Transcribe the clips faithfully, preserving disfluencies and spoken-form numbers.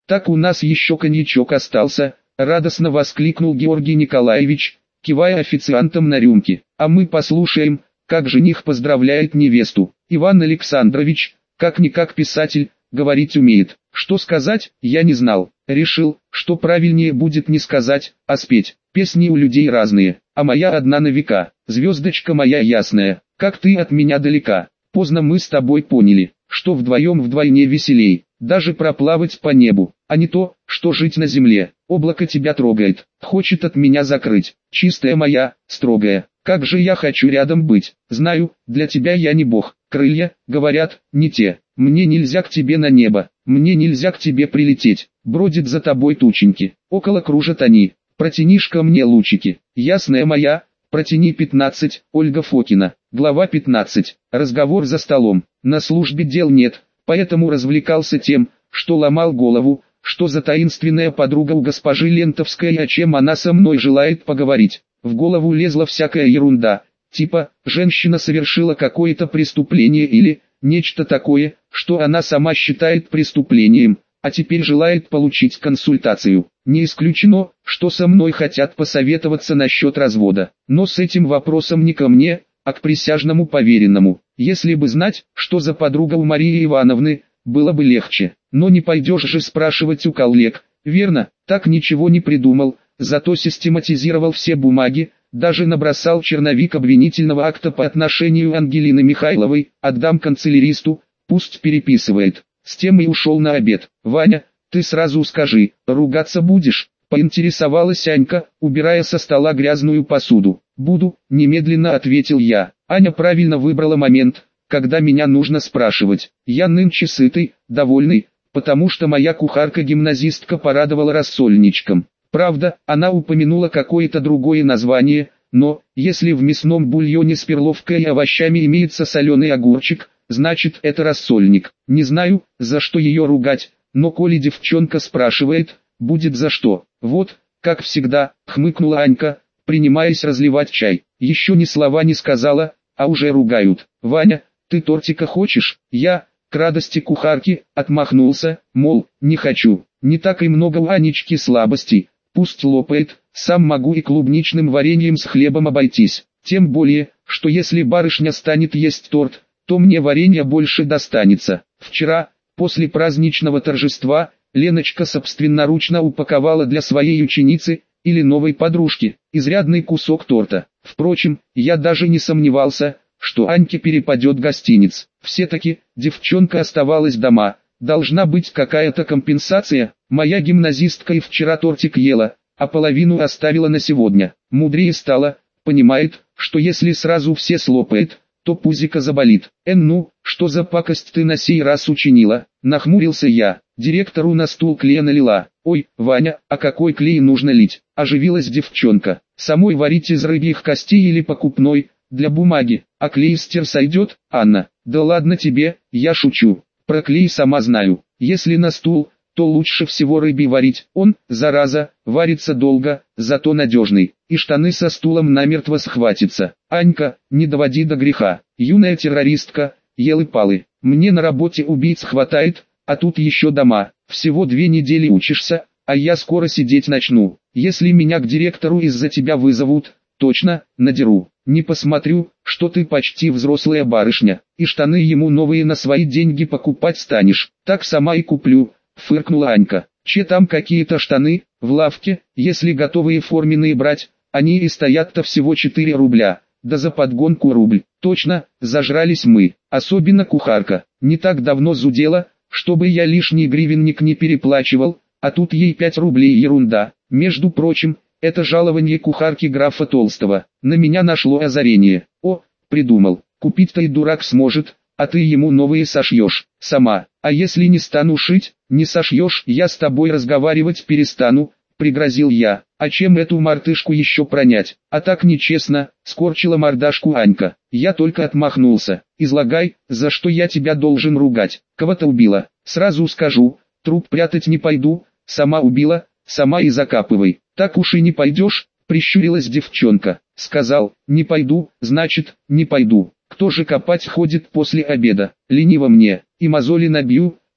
Так у нас еще коньячок остался, радостно воскликнул Георгий Николаевич, кивая официантам на рюмки. А мы послушаем, как жених поздравляет невесту. Иван Александрович, как-никак писатель, говорить умеет. Что сказать, я не знал. Решил, что правильнее будет не сказать, а спеть. Песни у людей разные, а моя одна на века. Звездочка моя ясная, как ты от меня далека. Поздно мы с тобой поняли, что вдвоем вдвойне веселей. Даже проплавать по небу, а не то, что жить на земле. Облако тебя трогает, хочет от меня закрыть. Чистая моя, строгая, как же я хочу рядом быть. Знаю, для тебя я не бог. Крылья, говорят, не те. Мне нельзя к тебе на небо, мне нельзя к тебе прилететь. Бродит за тобой тученьки, около кружат они. Протянишь ко мне лучики, ясная моя, протяни. Пятнадцать. Ольга Фокина. Глава пятнадцать. Разговор за столом. На службе дел нет, поэтому развлекался тем, что ломал голову, что за таинственная подруга у госпожи Лентовской и о чем она со мной желает поговорить. В голову лезла всякая ерунда, типа, женщина совершила какое-то преступление или нечто такое, что она сама считает преступлением, а теперь желает получить консультацию. Не исключено, что со мной хотят посоветоваться насчет развода, но с этим вопросом не ко мне, а к присяжному поверенному. Если бы знать, что за подруга у Марии Ивановны, было бы легче, но не пойдешь же спрашивать у коллег, верно? Так ничего не придумал, зато систематизировал все бумаги, даже набросал черновик обвинительного акта по отношению Ангелины Михайловой, отдам канцеляристу, пусть переписывает. С тем и ушел на обед. Ваня, ты сразу скажи, ругаться будешь? Поинтересовалась Анька, убирая со стола грязную посуду. Буду, немедленно ответил я. Аня правильно выбрала момент, когда меня нужно спрашивать. Я нынче сытый, довольный, потому что моя кухарка-гимназистка порадовала рассольничком. Правда, она упомянула какое-то другое название, но, если в мясном бульоне с перловкой и овощами имеется соленый огурчик, значит это рассольник. Не знаю, за что ее ругать, но коли девчонка спрашивает, будет за что. Вот, как всегда, хмыкнула Анька, принимаясь разливать чай. Еще ни слова не сказала, а уже ругают. Ваня, ты тортика хочешь? Я, к радости кухарки, отмахнулся, мол, не хочу. Не так и много у Анечки слабостей, пусть лопает, сам могу и клубничным вареньем с хлебом обойтись. Тем более, что если барышня станет есть торт, то мне варенья больше достанется. Вчера, после праздничного торжества, Леночка собственноручно упаковала для своей ученицы, или новой подружки, изрядный кусок торта. Впрочем, я даже не сомневался, что Аньке перепадет гостиниц. Все-таки, девчонка оставалась дома, должна быть какая-то компенсация. Моя гимназистка и вчера тортик ела, а половину оставила на сегодня. Мудрее стала, понимает, что если сразу все слопает, то пузико заболит. Эн ну, что за пакость ты на сей раз учинила? Нахмурился я. Директору на стул клея налила. Ой, Ваня, а какой клей нужно лить? Оживилась девчонка. Самой варить из рыбьих костей или покупной, для бумаги. А клейстер сойдет, Анна? Да ладно тебе, я шучу. Про клей сама знаю. Если на стул, то лучше всего рыбий варить. Он, зараза, варится долго, зато надежный. И штаны со стулом намертво схватится. Анька, не доводи до греха. Юная террористка, елы-палы. Мне на работе убийц хватает, а тут еще дома. Всего две недели учишься, а я скоро сидеть начну. Если меня к директору из-за тебя вызовут, точно, надеру. Не посмотрю, что ты почти взрослая барышня, и штаны ему новые на свои деньги покупать станешь. Так сама и куплю, фыркнула Анька. Че там какие-то штаны, в лавке, если готовые форменные брать, они и стоят-то всего четыре рубля, да за подгонку рубль. Точно, зажрались мы, особенно кухарка. Не так давно зудела, чтобы я лишний гривенник не переплачивал, а тут ей пять рублей ерунда. Между прочим, это жалование кухарки графа Толстого. На меня нашло озарение. О, придумал, купить-то и дурак сможет, а ты ему новые сошьешь, сама. А если не стану шить, не сошьешь, я с тобой разговаривать перестану, пригрозил я. А чем эту мартышку еще пронять? А так нечестно, скорчила мордашку Анька. Я только отмахнулся. Излагай, за что я тебя должен ругать. Кого-то убила, сразу скажу, труп прятать не пойду, сама убила, сама и закапывай. Так уж и не пойдешь, прищурилась девчонка. Сказал, не пойду, значит, не пойду. Кто же копать ходит после обеда? Лениво мне, и мозоли набью,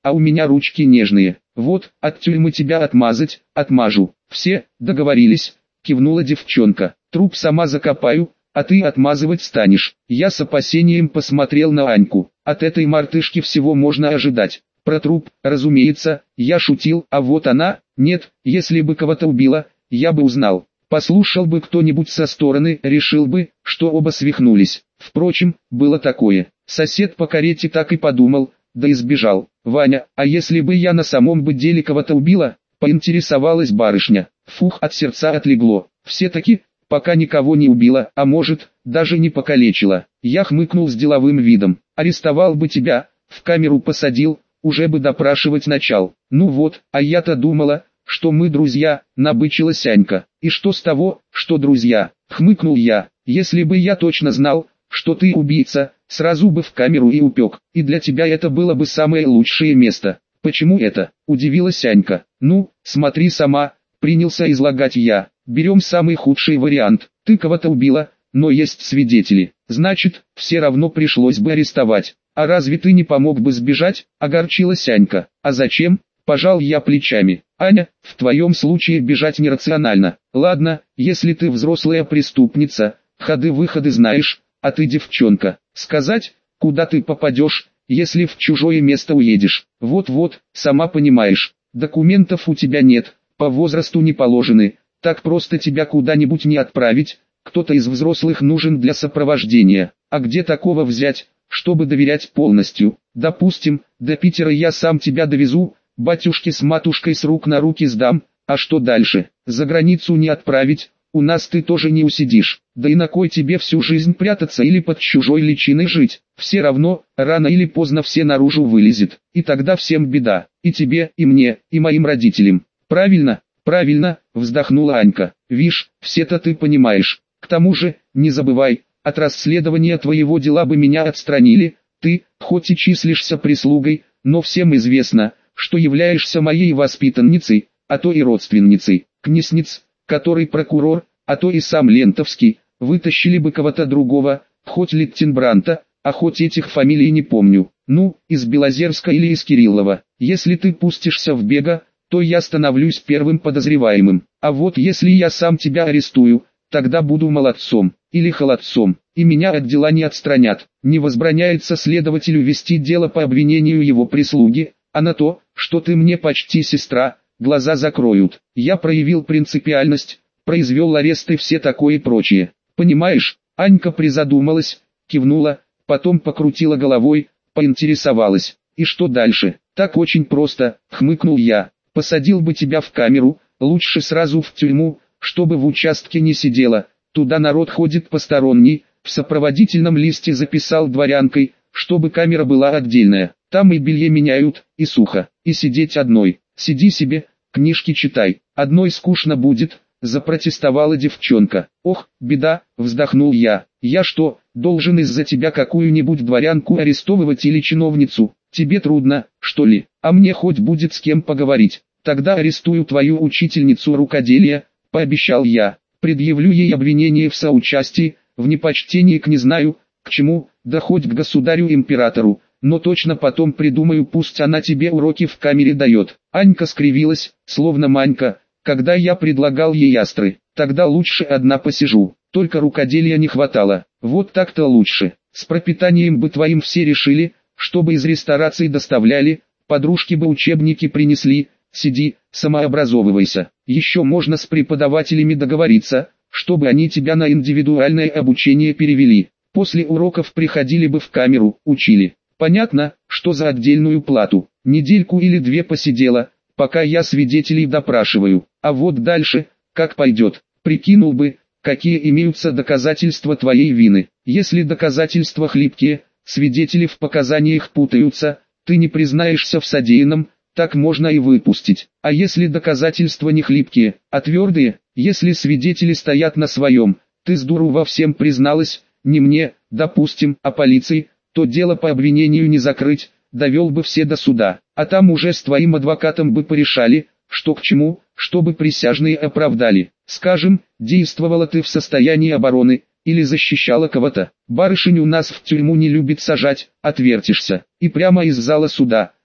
а у меня ручки нежные. Вот, от тюрьмы тебя отмазать, отмажу. Все, договорились, кивнула девчонка. Труп сама закопаю, а ты отмазывать станешь. Я с опасением посмотрел на Аньку. От этой мартышки всего можно ожидать. Про труп, разумеется, я шутил, а вот она, нет, если бы кого-то убила, я бы узнал. Послушал бы кто-нибудь со стороны, решил бы, что оба свихнулись. Впрочем, было такое. Сосед по карете так и подумал, да и сбежал. Ваня, а если бы я на самом бы деле кого-то убила? Поинтересовалась барышня. Фух, от сердца отлегло. Все-таки, пока никого не убила, а может, даже не покалечила. Я хмыкнул с деловым видом. Арестовал бы тебя, в камеру посадил, уже бы допрашивать начал. Ну вот, а я-то думала, что мы друзья, набычилась Анька. И что с того, что друзья? Хмыкнул я. Если бы я точно знал, что ты убийца, сразу бы в камеру и упек. И для тебя это было бы самое лучшее место. Почему это? Удивилась Анька. Ну, смотри сама, принялся излагать я. Берем самый худший вариант. Ты кого-то убила, но есть свидетели. Значит, все равно пришлось бы арестовать. А разве ты не помог бы сбежать? Огорчилась Анька. А зачем? Пожал я плечами. Аня, в твоем случае бежать нерационально. Ладно, если ты взрослая преступница, ходы-выходы знаешь, а ты девчонка. Сказать, куда ты попадешь, если в чужое место уедешь. Вот-вот, сама понимаешь, документов у тебя нет, по возрасту не положены, так просто тебя куда-нибудь не отправить, кто-то из взрослых нужен для сопровождения. А где такого взять, чтобы доверять полностью? Допустим, до Питера я сам тебя довезу, батюшке с матушкой с рук на руки сдам, а что дальше? За границу не отправить, у нас ты тоже не усидишь. Да и на кой тебе всю жизнь прятаться или под чужой личиной жить? Все равно, рано или поздно все наружу вылезет, и тогда всем беда, и тебе, и мне, и моим родителям. Правильно, правильно, вздохнула Анька. Вишь, все-то ты понимаешь. К тому же, не забывай, от расследования твоего дела бы меня отстранили, ты, хоть и числишься прислугой, но всем известно, что являешься моей воспитанницей, а то и родственницей. Князниц, который прокурор, а то и сам Лентовский, вытащили бы кого-то другого, хоть Литтенбранта, а хоть этих фамилий не помню. Ну, из Белозерска или из Кириллова. Если ты пустишься в бега, то я становлюсь первым подозреваемым. А вот если я сам тебя арестую, тогда буду молодцом, или холодцом, и меня от дела не отстранят. Не возбраняется следователю вести дело по обвинению его прислуги, а на то, что ты мне почти сестра, глаза закроют. Я проявил принципиальность, произвел арест и все такое прочее. Понимаешь? Анька призадумалась, кивнула, потом покрутила головой, поинтересовалась. И что дальше? Так очень просто, хмыкнул я. Посадил бы тебя в камеру, лучше сразу в тюрьму, чтобы в участке не сидела. Туда народ ходит посторонний, в сопроводительном листе записал дворянкой, чтобы камера была отдельная. Там и белье меняют, и сухо, и сидеть одной. Сиди себе, книжки читай. Одной скучно будет, запротестовала девчонка. Ох, беда, вздохнул я. Я что, должен из-за тебя какую-нибудь дворянку арестовывать или чиновницу? Тебе трудно, что ли? А мне хоть будет с кем поговорить. Тогда арестую твою учительницу рукоделия, пообещал я. Предъявлю ей обвинение в соучастии, в непочтении к не знаю, к чему, да хоть к государю-императору. Но точно потом придумаю, пусть она тебе уроки в камере дает. Анька скривилась, словно Манька, когда я предлагал ей астры. Тогда лучше одна посижу, только рукоделия не хватало. Вот так-то лучше. С пропитанием бы твоим все решили, чтобы из рестораций доставляли, подружки бы учебники принесли. Сиди, самообразовывайся. Еще можно с преподавателями договориться, чтобы они тебя на индивидуальное обучение перевели. После уроков приходили бы в камеру, учили. Понятно, что за отдельную плату. Недельку или две посидела, пока я свидетелей допрашиваю. А вот дальше, как пойдет, прикинул бы, какие имеются доказательства твоей вины. Если доказательства хлипкие, свидетели в показаниях путаются, ты не признаешься в содеянном, так можно и выпустить. А если доказательства не хлипкие, а твердые, если свидетели стоят на своем, ты с дуру во всем призналась, не мне, допустим, а полиции, то дело по обвинению не закрыть, довел бы все до суда, а там уже с твоим адвокатом бы порешали, что к чему, чтобы присяжные оправдали. Скажем, действовала ты в состоянии обороны, или защищала кого-то. Барышень у нас в тюрьму не любит сажать, отвертишься, и прямо из зала суда,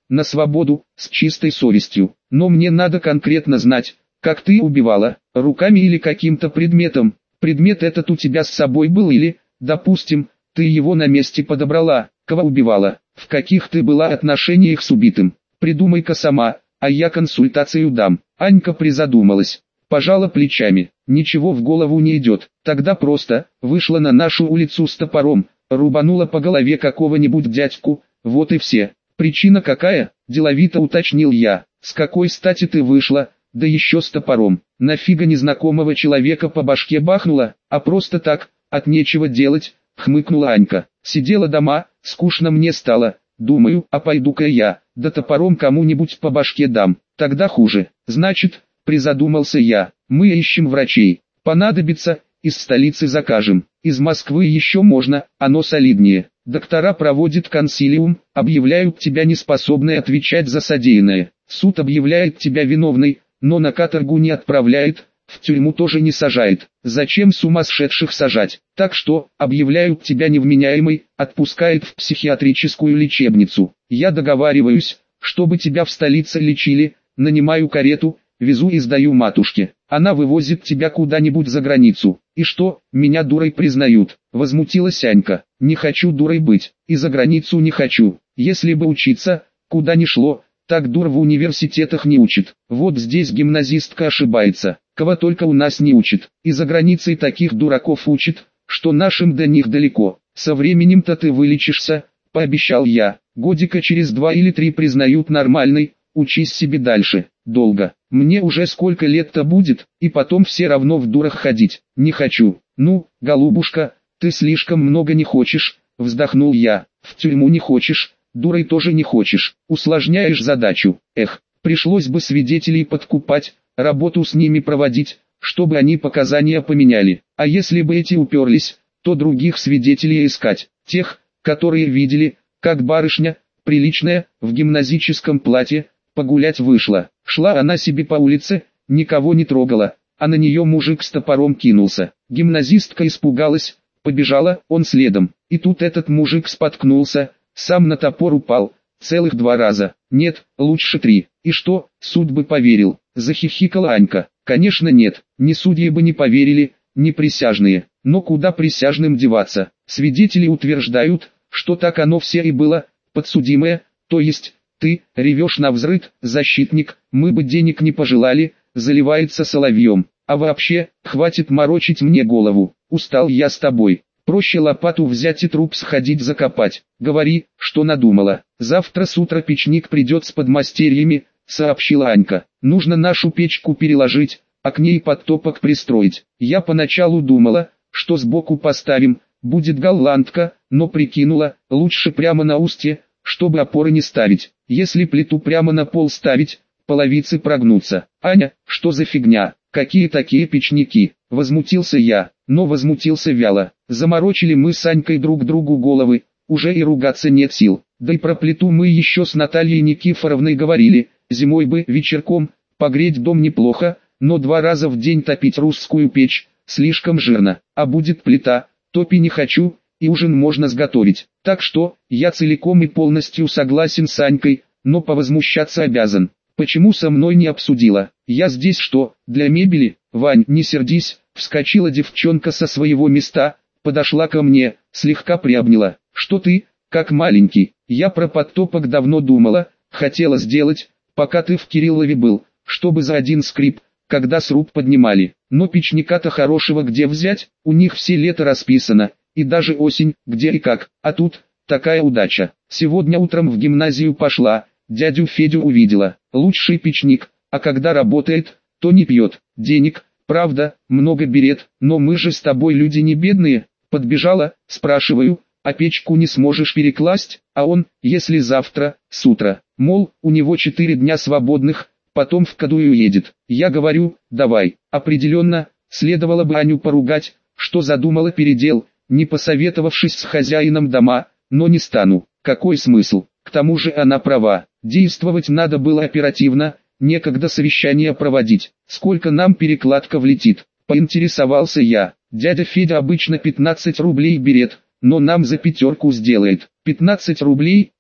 на свободу, с чистой совестью. Но мне надо конкретно знать, как ты убивала, руками или каким-то предметом. Предмет этот у тебя с собой был или, допустим, ты его на месте подобрала, кого убивала, в каких ты была отношениях с убитым. Придумай-ка сама, а я консультацию дам. Анька призадумалась, пожала плечами. Ничего в голову не идет. Тогда просто вышла на нашу улицу с топором, рубанула по голове какого-нибудь дядьку, вот и все. Причина какая? Деловито уточнил я. С какой стати ты вышла, да еще с топором? Нафига незнакомого человека по башке бахнула, а просто так, от нечего делать, хмыкнула Анька. Сидела дома, скучно мне стало, думаю, а пойду-ка я, да топором кому-нибудь по башке дам, тогда хуже. Значит, призадумался я, мы ищем врачей, понадобится, из столицы закажем, из Москвы еще можно, оно солиднее. Доктора проводят консилиум, объявляют тебя неспособной отвечать за содеянное. Суд объявляет тебя виновной, но на каторгу не отправляет, в тюрьму тоже не сажает. Зачем сумасшедших сажать? Так что, объявляют тебя невменяемой, отпускает в психиатрическую лечебницу. Я договариваюсь, чтобы тебя в столице лечили, нанимаю карету, везу и сдаю матушке. Она вывозит тебя куда-нибудь за границу. И что, меня дурой признают? Возмутилась Анька. Не хочу дурой быть, и за границу не хочу. Если бы учиться, куда ни шло, так дур в университетах не учат. Вот здесь гимназистка ошибается. Кого только у нас не учат. И за границей таких дураков учат, что нашим до них далеко. Со временем-то ты вылечишься, пообещал я. Годика через два или три признают нормальной, учись себе дальше. Долго. Мне уже сколько лет-то будет, и потом все равно в дурах ходить. Не хочу. Ну, голубушка, ты слишком много не хочешь, вздохнул я. В тюрьму не хочешь, дурой тоже не хочешь. Усложняешь задачу. Эх, пришлось бы свидетелей подкупать, работу с ними проводить, чтобы они показания поменяли. А если бы эти уперлись, то других свидетелей искать. Тех, которые видели, как барышня, приличная, в гимназическом платье, погулять вышла. Шла она себе по улице, никого не трогала, а на нее мужик с топором кинулся. Гимназистка испугалась, побежала, он следом. И тут этот мужик споткнулся, сам на топор упал, целых два раза. Нет, лучше три. И что, суд бы поверил? Захихикала Анька. Конечно нет, ни судьи бы не поверили, ни присяжные. Но куда присяжным деваться? Свидетели утверждают, что так оно все и было, подсудимое, то есть... Ты, ревешь навзрыд, защитник, мы бы денег не пожелали, заливается соловьем. А вообще, хватит морочить мне голову, устал я с тобой. Проще лопату взять и труп сходить закопать. Говори, что надумала. Завтра с утра печник придет с подмастерьями, сообщила Анька. Нужно нашу печку переложить, а к ней подтопок пристроить. Я поначалу думала, что сбоку поставим, будет голландка, но прикинула, лучше прямо на устье, чтобы опоры не ставить. Если плиту прямо на пол ставить, половицы прогнутся. Аня, что за фигня? Какие такие печники? Возмутился я, но возмутился вяло. Заморочили мы с Анькой друг другу головы, уже и ругаться нет сил. Да и про плиту мы еще с Натальей Никифоровной говорили, зимой бы вечерком, погреть дом неплохо, но два раза в день топить русскую печь, слишком жирно. А будет плита, топи не хочу, и ужин можно сготовить. Так что, я целиком и полностью согласен с Анькой, но повозмущаться обязан. Почему со мной не обсудила? Я здесь что, для мебели? Вань, не сердись, вскочила девчонка со своего места, подошла ко мне, слегка приобняла. Что ты, как маленький? Я про подтопок давно думала, хотела сделать, пока ты в Кириллове был, чтобы за один скрип, когда сруб поднимали. Но печника-то хорошего где взять? У них все лето расписано. И даже осень, где и как, а тут, такая удача. Сегодня утром в гимназию пошла, дядю Федю увидела, лучший печник, а когда работает, то не пьет. Денег, правда, много берет, но мы же с тобой люди не бедные. Подбежала, спрашиваю, а печку не сможешь перекласть, а он, если завтра, с утра, мол, у него четыре дня свободных, потом в Кадую едет. Я говорю, давай, определенно, следовало бы Аню поругать, что задумала передел, не посоветовавшись с хозяином дома, но не стану. Какой смысл? К тому же она права. Действовать надо было оперативно, некогда совещание проводить. Сколько нам перекладка влетит? Поинтересовался я. Дядя Федя обычно пятнадцать рублей берет, но нам за пятерку сделает. пятнадцать рублей,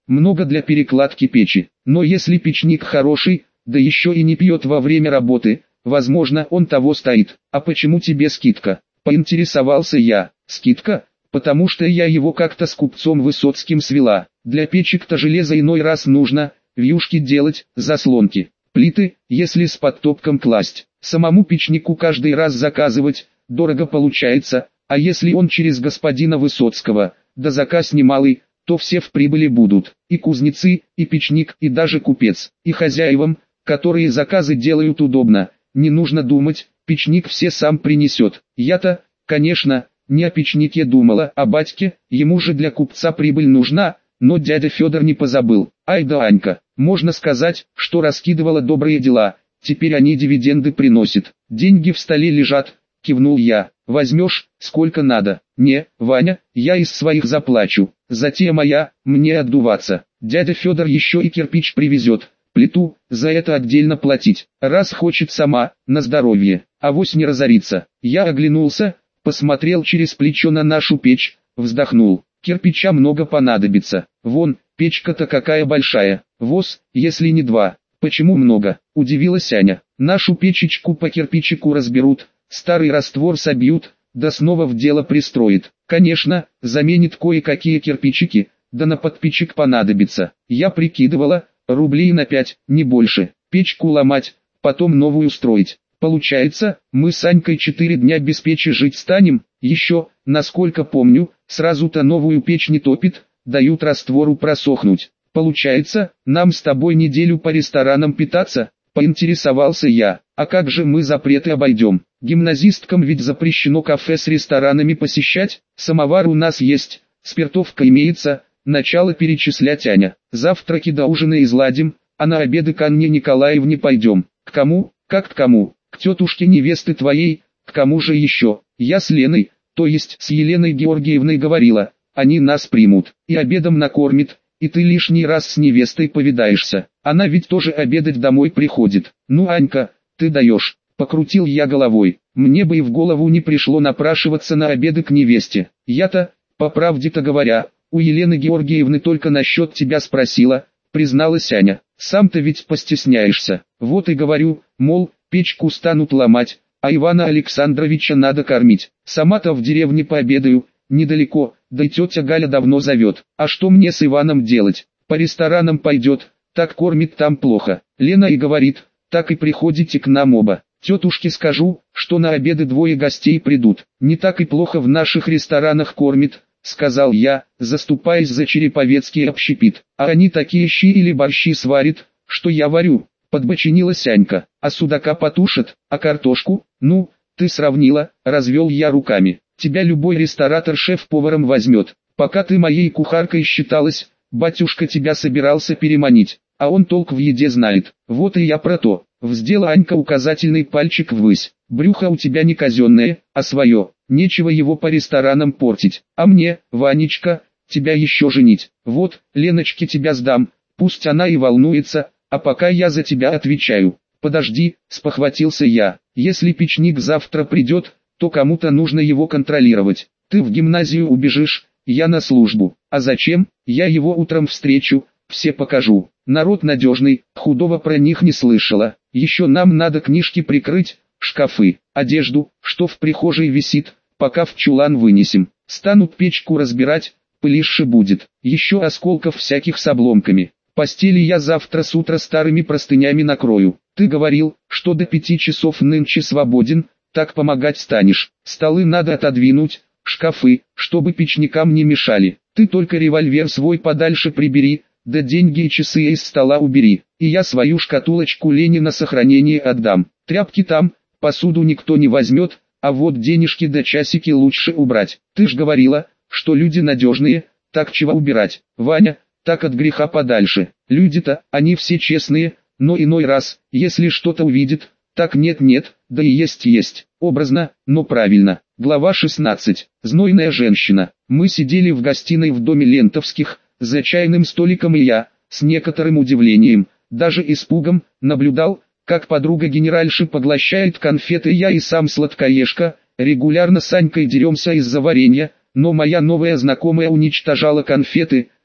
много для перекладки печи. Но если печник хороший, да еще и не пьет во время работы, возможно, он того стоит. А почему тебе скидка? Поинтересовался я. Скидка? Потому что я его как-то с купцом Высоцким свела. Для печек-то железо иной раз нужно, вьюшки делать, заслонки, плиты, если с подтопком класть. Самому печнику каждый раз заказывать, дорого получается, а если он через господина Высоцкого, да заказ немалый, то все в прибыли будут. И кузнецы, и печник, и даже купец, и хозяевам, которые заказы делают удобно. Не нужно думать, печник все сам принесет. Я-то, конечно, не о печнике думала, а батьке, ему же для купца прибыль нужна, но дядя Федор не позабыл. Ай да Анька, можно сказать, что раскидывала добрые дела, теперь они дивиденды приносят. Деньги в столе лежат, кивнул я. Возьмешь, сколько надо. Не, Ваня, я из своих заплачу. Затея моя, мне отдуваться. Дядя Федор еще и кирпич привезет. Плиту, за это отдельно платить. Раз хочет сама, на здоровье, авось не разорится. Я оглянулся, посмотрел через плечо на нашу печь, вздохнул. Кирпича много понадобится. Вон, печка-то какая большая. Воз, если не два. Почему много? Удивилась Аня. Нашу печечку по кирпичику разберут, старый раствор собьют, да снова в дело пристроит. Конечно, заменит кое-какие кирпичики, да на подпечик понадобится. Я прикидывала, рублей на пять, не больше. Печку ломать, потом новую строить. Получается, мы с Анькой четыре дня без печи жить станем. Еще, насколько помню, сразу-то новую печь не топит, дают раствору просохнуть. Получается, нам с тобой неделю по ресторанам питаться? Поинтересовался я. А как же мы запреты обойдем? Гимназисткам ведь запрещено кафе с ресторанами посещать. Самовар у нас есть, спиртовка имеется. Начало перечислять Аня. Завтраки до ужина изладим, а на обеды к Анне Николаевне пойдем. К кому? Как к кому? К тетушке невесты твоей. К кому же еще? Я с Леной, то есть с Еленой Георгиевной говорила. Они нас примут и обедом накормят, и ты лишний раз с невестой повидаешься. Она ведь тоже обедать домой приходит. Ну, Анька, ты даешь. Покрутил я головой. Мне бы и в голову не пришло напрашиваться на обеды к невесте. Я-то, по правде-то говоря, у Елены Георгиевны только насчет тебя спросила, призналась Аня. Сам-то ведь постесняешься. Вот и говорю, мол, печку станут ломать, а Ивана Александровича надо кормить. Сама-то в деревне пообедаю, недалеко, да и тетя Галя давно зовет. А что мне с Иваном делать? По ресторанам пойдет, так кормит там плохо. Лена и говорит, так и приходите к нам оба. Тетушке скажу, что на обеды двое гостей придут. Не так и плохо в наших ресторанах кормит, сказал я, заступаясь за череповецкий общепит. А они такие щи или борщи сварят, что я варю. Подбочинилась Анька. А судака потушат, а картошку? Ну, ты сравнила, развел я руками. Тебя любой ресторатор шеф-поваром возьмет. Пока ты моей кухаркой считалась, батюшка тебя собирался переманить, а он толк в еде знает. Вот и я про то. Вздела Анька указательный пальчик ввысь. Брюхо у тебя не казенное, а свое. Нечего его по ресторанам портить. А мне, Ванечка, тебя еще женить. Вот, Леночке тебя сдам, пусть она и волнуется, а пока я за тебя отвечаю. Подожди, спохватился я. Если печник завтра придет, то кому-то нужно его контролировать. Ты в гимназию убежишь, я на службу. А зачем? Я его утром встречу, все покажу. Народ надежный, худого про них не слышала. Еще нам надо книжки прикрыть, шкафы, одежду, что в прихожей висит, пока в чулан вынесем. Станут печку разбирать, пылище будет. Еще осколков всяких с обломками. Постели я завтра с утра старыми простынями накрою. Ты говорил, что до пяти часов нынче свободен, так помогать станешь. Столы надо отодвинуть, шкафы, чтобы печникам не мешали. Ты только револьвер свой подальше прибери, да деньги и часы из стола убери. И я свою шкатулочку Лене на сохранение отдам. Тряпки там, посуду никто не возьмет, а вот денежки да часики лучше убрать. Ты ж говорила, что люди надежные, так чего убирать? Ваня, так от греха подальше. Люди-то, они все честные, но иной раз, если что-то увидят, так нет-нет, да и есть-есть. Образно, но правильно. Глава шестнадцать. Знойная женщина. Мы сидели в гостиной в доме Лентовских, за чайным столиком, и я, с некоторым удивлением, даже испугом, наблюдал, как подруга генеральши поглощает конфеты. Я и сам сладкоежка, регулярно с Анькой деремся из-за варенья, но моя новая знакомая уничтожала конфеты,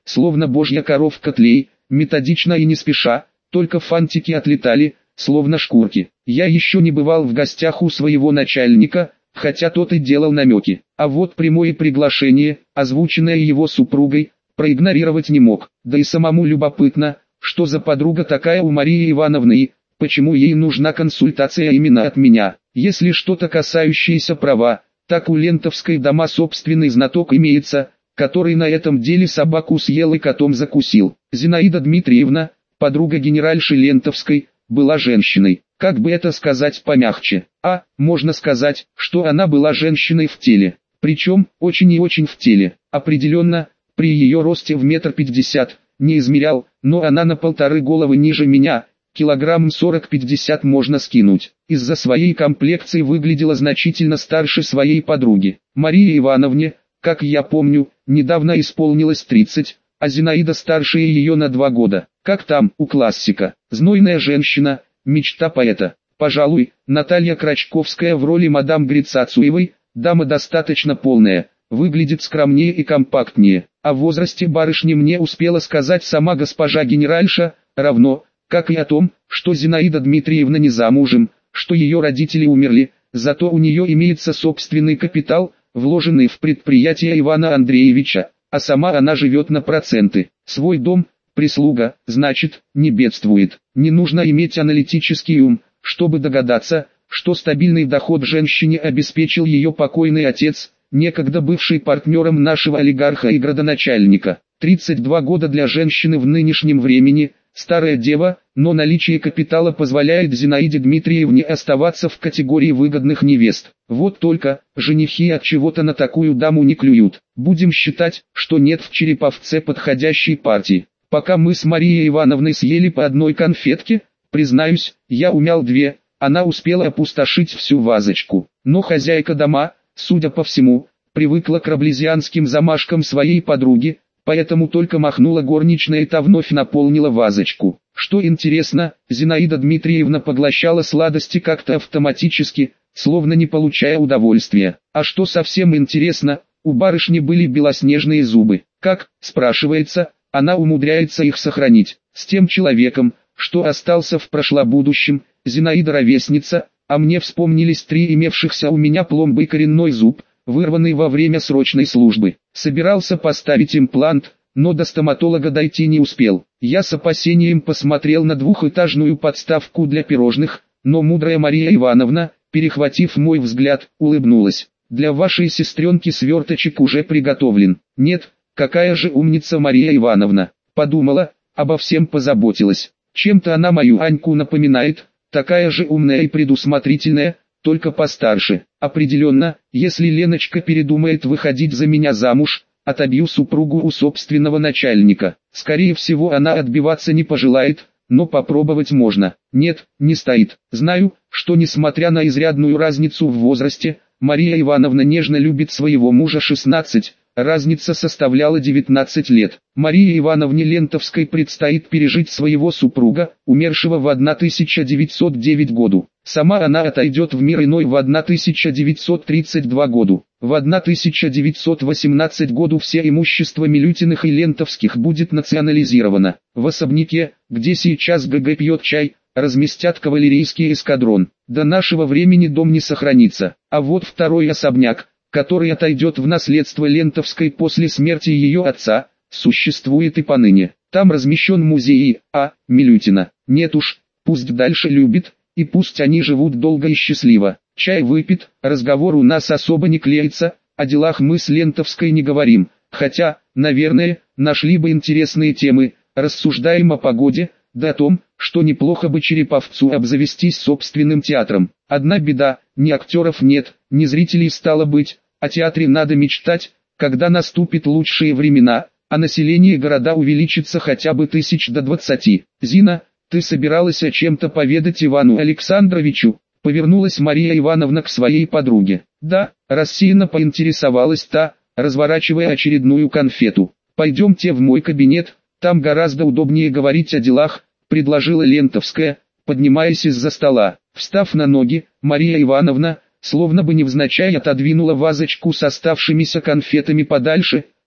словно божья коровка тлей, методично и не спеша, только фантики отлетали, словно шкурки. Я еще не бывал в гостях у своего начальника, хотя тот и делал намеки. А вот прямое приглашение, озвученное его супругой, проигнорировать не мог. Да и самому любопытно, что за подруга такая у Марии Ивановны и почему ей нужна консультация именно от меня. Если что-то касающееся права, так у Лентовской дома собственный знаток имеется, который на этом деле собаку съел и котом закусил. Зинаида Дмитриевна, подруга генеральши Лентовской, была женщиной. Как бы это сказать помягче? А, можно сказать, что она была женщиной в теле. Причем, очень и очень в теле. Определенно, при ее росте в метр пятьдесят, не измерял, но она на полторы головы ниже меня, килограмм сорок-пятьдесят можно скинуть. Из-за своей комплекции выглядела значительно старше своей подруги. Марии Ивановне, как я помню, недавно исполнилось тридцать, а Зинаида старше ее на два года. Как там, у классика, знойная женщина, мечта поэта. Пожалуй, Наталья Крачковская в роли мадам Грицацуевой, дама достаточно полная, выглядит скромнее и компактнее. О возрасте барышни мне успела сказать сама госпожа генеральша, равно, как и о том, что Зинаида Дмитриевна не замужем, что ее родители умерли, зато у нее имеется собственный капитал, вложенный в предприятие Ивана Андреевича, а сама она живет на проценты. Свой дом, прислуга, значит, не бедствует. Не нужно иметь аналитический ум, чтобы догадаться, что стабильный доход женщине обеспечил ее покойный отец, некогда бывший партнером нашего олигарха и градоначальника. тридцать два года для женщины в нынешнем времени – старая дева, но наличие капитала позволяет Зинаиде Дмитриевне оставаться в категории выгодных невест. Вот только, женихи от чего-то на такую даму не клюют. Будем считать, что нет в Череповце подходящей партии. Пока мы с Марией Ивановной съели по одной конфетке, признаюсь, я умял две, она успела опустошить всю вазочку. Но хозяйка дома, судя по всему, привыкла к раблезианским замашкам своей подруги, поэтому только махнула горничная и та вновь наполнила вазочку. Что интересно, Зинаида Дмитриевна поглощала сладости как-то автоматически, словно не получая удовольствия. А что совсем интересно, у барышни были белоснежные зубы. Как, спрашивается, она умудряется их сохранить? С тем человеком, что остался в прошлобудущем, Зинаида ровесница, а мне вспомнились три имевшихся у меня пломбы и коренной зуб, вырванный во время срочной службы. Собирался поставить имплант, но до стоматолога дойти не успел. Я с опасением посмотрел на двухэтажную подставку для пирожных, но мудрая Мария Ивановна, перехватив мой взгляд, улыбнулась. Для вашей сестренки сверточек уже приготовлен. Нет, какая же умница Мария Ивановна. Подумала, обо всем позаботилась. Чем-то она мою Аньку напоминает, такая же умная и предусмотрительная, только постарше. Определенно, если Леночка передумает выходить за меня замуж, отобью супругу у собственного начальника. Скорее всего, она отбиваться не пожелает, но попробовать можно. Нет, не стоит. Знаю, что несмотря на изрядную разницу в возрасте, Мария Ивановна нежно любит своего мужа шестнадцать, разница составляла девятнадцать лет. Марии Ивановне Лентовской предстоит пережить своего супруга, умершего в тысяча девятьсот девятом году. Сама она отойдет в мир иной в тысяча девятьсот тридцать втором году. В тысяча девятьсот восемнадцатом году все имущество Милютиных и Лентовских будет национализировано. В особняке, где сейчас ГГ пьет чай, разместят кавалерийский эскадрон. До нашего времени дом не сохранится. А вот второй особняк, который отойдет в наследство Лентовской после смерти ее отца, существует и поныне. Там размещен музей А. Милютина. Нет уж, пусть дальше любит, и пусть они живут долго и счастливо. Чай выпит, разговор у нас особо не клеится, о делах мы с Лентовской не говорим, хотя, наверное, нашли бы интересные темы, рассуждаем о погоде, да о том, что неплохо бы Череповцу обзавестись собственным театром. Одна беда, ни актеров нет, ни зрителей стало быть, о театре надо мечтать, когда наступят лучшие времена, а население города увеличится хотя бы тысяч до двадцати. Зина, ты собиралась о чем-то поведать Ивану Александровичу? Повернулась Мария Ивановна к своей подруге. Да, рассеянно поинтересовалась та, разворачивая очередную конфету. Пойдемте в мой кабинет, там гораздо удобнее говорить о делах, предложила Лентовская, поднимаясь из-за стола. Встав на ноги, Мария Ивановна, словно бы невзначай отодвинула вазочку с оставшимися конфетами подальше,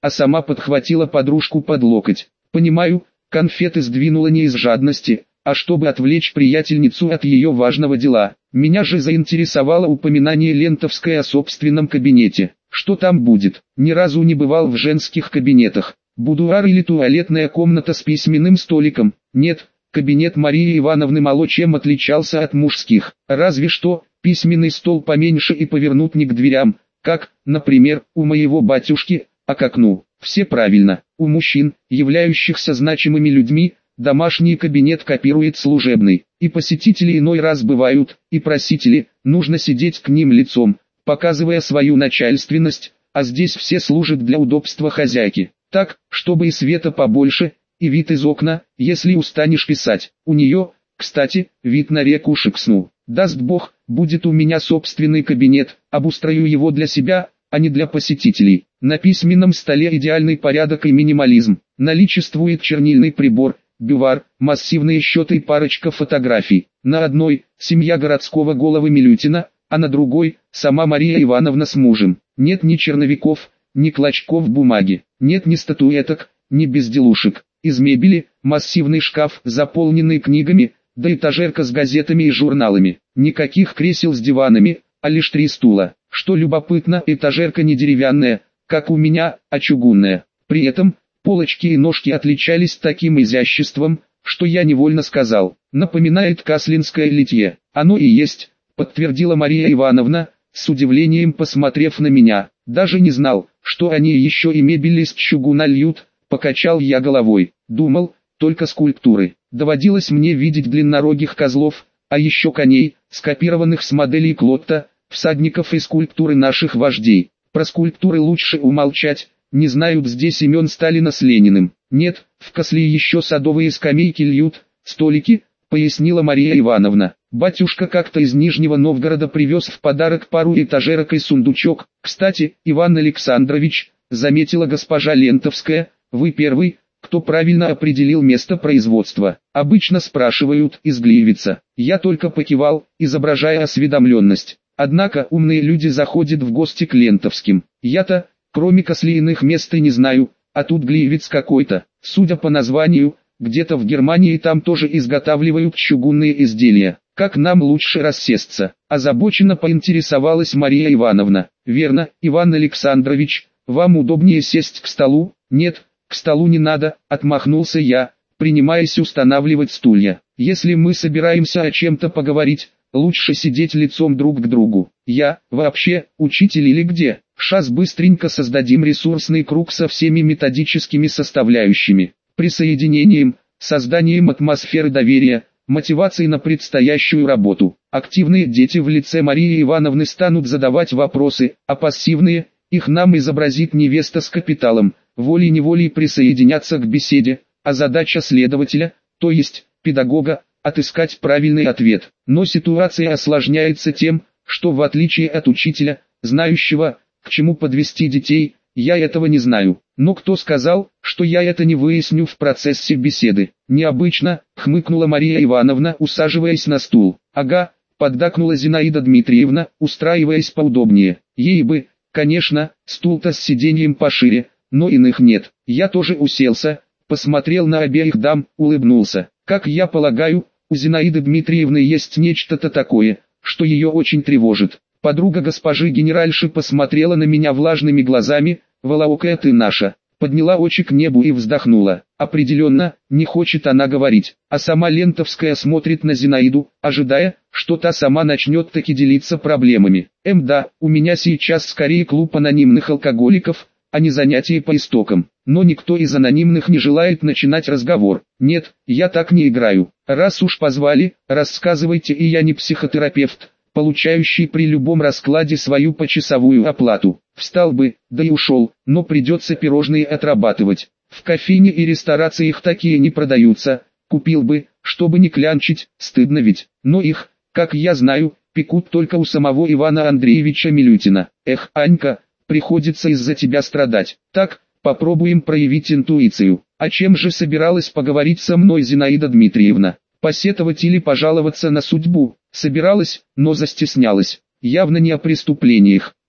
а сама подхватила подружку под локоть. Понимаю, конфеты сдвинула не из жадности, а чтобы отвлечь приятельницу от ее важного дела. Меня же заинтересовало упоминание Лентовской о собственном кабинете. Что там будет? Ни разу не бывал в женских кабинетах. Будуар или туалетная комната с письменным столиком? Нет, кабинет Марии Ивановны мало чем отличался от мужских. Разве что, письменный стол поменьше и повернут не к дверям, как, например, у моего батюшки, а к окну. Все правильно. У мужчин, являющихся значимыми людьми, домашний кабинет копирует служебный. И посетители иной раз бывают, и просители, нужно сидеть к ним лицом, показывая свою начальственность, а здесь все служат для удобства хозяйки. Так, чтобы и света побольше, и вид из окна, если устанешь писать. У нее, кстати, вид на реку Шексну. Даст Бог, будет у меня собственный кабинет, обустрою его для себя, а не для посетителей. На письменном столе идеальный порядок и минимализм. Наличествует чернильный прибор, бювар, массивные счеты и парочка фотографий. На одной – семья городского головы Милютина, а на другой – сама Мария Ивановна с мужем. Нет ни черновиков, ни клочков бумаги, нет ни статуэток, ни безделушек. Из мебели – массивный шкаф, заполненный книгами, да этажерка с газетами и журналами. Никаких кресел с диванами, а лишь три стула. Что любопытно, этажерка не деревянная, как у меня, а чугунная. При этом, полочки и ножки отличались таким изяществом, что я невольно сказал, напоминает каслинское литье. Оно и есть, подтвердила Мария Ивановна, с удивлением посмотрев на меня. Даже не знал, что они еще и мебель из чугуна льют, покачал я головой. Думал, только скульптуры. Доводилось мне видеть длиннорогих козлов, а еще коней, скопированных с моделей Клотта, всадников и скульптуры наших вождей. Про скульптуры лучше умолчать, не знают здесь имен Сталина с Лениным. Нет, в Косле еще садовые скамейки льют, столики, пояснила Мария Ивановна. Батюшка как-то из Нижнего Новгорода привез в подарок пару этажерок и сундучок. Кстати, Иван Александрович, заметила госпожа Лентовская, вы первый, кто правильно определил место производства. Обычно спрашивают из Gliwice. Я только покивал, изображая осведомленность. Однако умные люди заходят в гости к Лентовским. Я-то, кроме Косли, иных мест и не знаю, а тут Gliwice какой-то. Судя по названию, где-то в Германии там тоже изготавливают чугунные изделия. Как нам лучше рассесться? Озабоченно поинтересовалась Мария Ивановна. Верно, Иван Александрович, вам удобнее сесть к столу? Нет, к столу не надо, отмахнулся я, принимаясь устанавливать стулья. Если мы собираемся о чем-то поговорить, лучше сидеть лицом друг к другу. Я, вообще, учитель или где? Шас быстренько создадим ресурсный круг со всеми методическими составляющими, присоединением, созданием атмосферы доверия, мотивацией на предстоящую работу. Активные дети в лице Марии Ивановны станут задавать вопросы, а пассивные, их нам изобразит невеста с капиталом, волей-неволей присоединяться к беседе, а задача следователя, то есть педагога, отыскать правильный ответ. Но ситуация осложняется тем, что в отличие от учителя, знающего, к чему подвести детей, я этого не знаю. Но кто сказал, что я это не выясню в процессе беседы? Необычно, хмыкнула Мария Ивановна, усаживаясь на стул. Ага, поддакнула Зинаида Дмитриевна, устраиваясь поудобнее. Ей бы, конечно, стул-то с сиденьем пошире, но иных нет. Я тоже уселся, посмотрел на обеих дам, улыбнулся. Как я полагаю, у Зинаиды Дмитриевны есть нечто-то такое, что ее очень тревожит. Подруга госпожи генеральши посмотрела на меня влажными глазами, волоокая ты наша, подняла очи к небу и вздохнула. Определенно, не хочет она говорить, а сама Лентовская смотрит на Зинаиду, ожидая, что та сама начнет таки делиться проблемами. Эм да, у меня сейчас скорее клуб анонимных алкоголиков, а не занятие по истокам. Но никто из анонимных не желает начинать разговор. Нет, я так не играю. Раз уж позвали, рассказывайте, и я не психотерапевт, получающий при любом раскладе свою почасовую оплату. Встал бы, да и ушел, но придется пирожные отрабатывать. В кофейне и ресторации их такие не продаются. Купил бы, чтобы не клянчить, стыдно ведь. Но их, как я знаю, пекут только у самого Ивана Андреевича Милютина. Эх, Анька, приходится из-за тебя страдать. Так, попробуем проявить интуицию. О чем же собиралась поговорить со мной Зинаида Дмитриевна? Посетовать или пожаловаться на судьбу? Собиралась, но застеснялась. Явно не о преступлениях.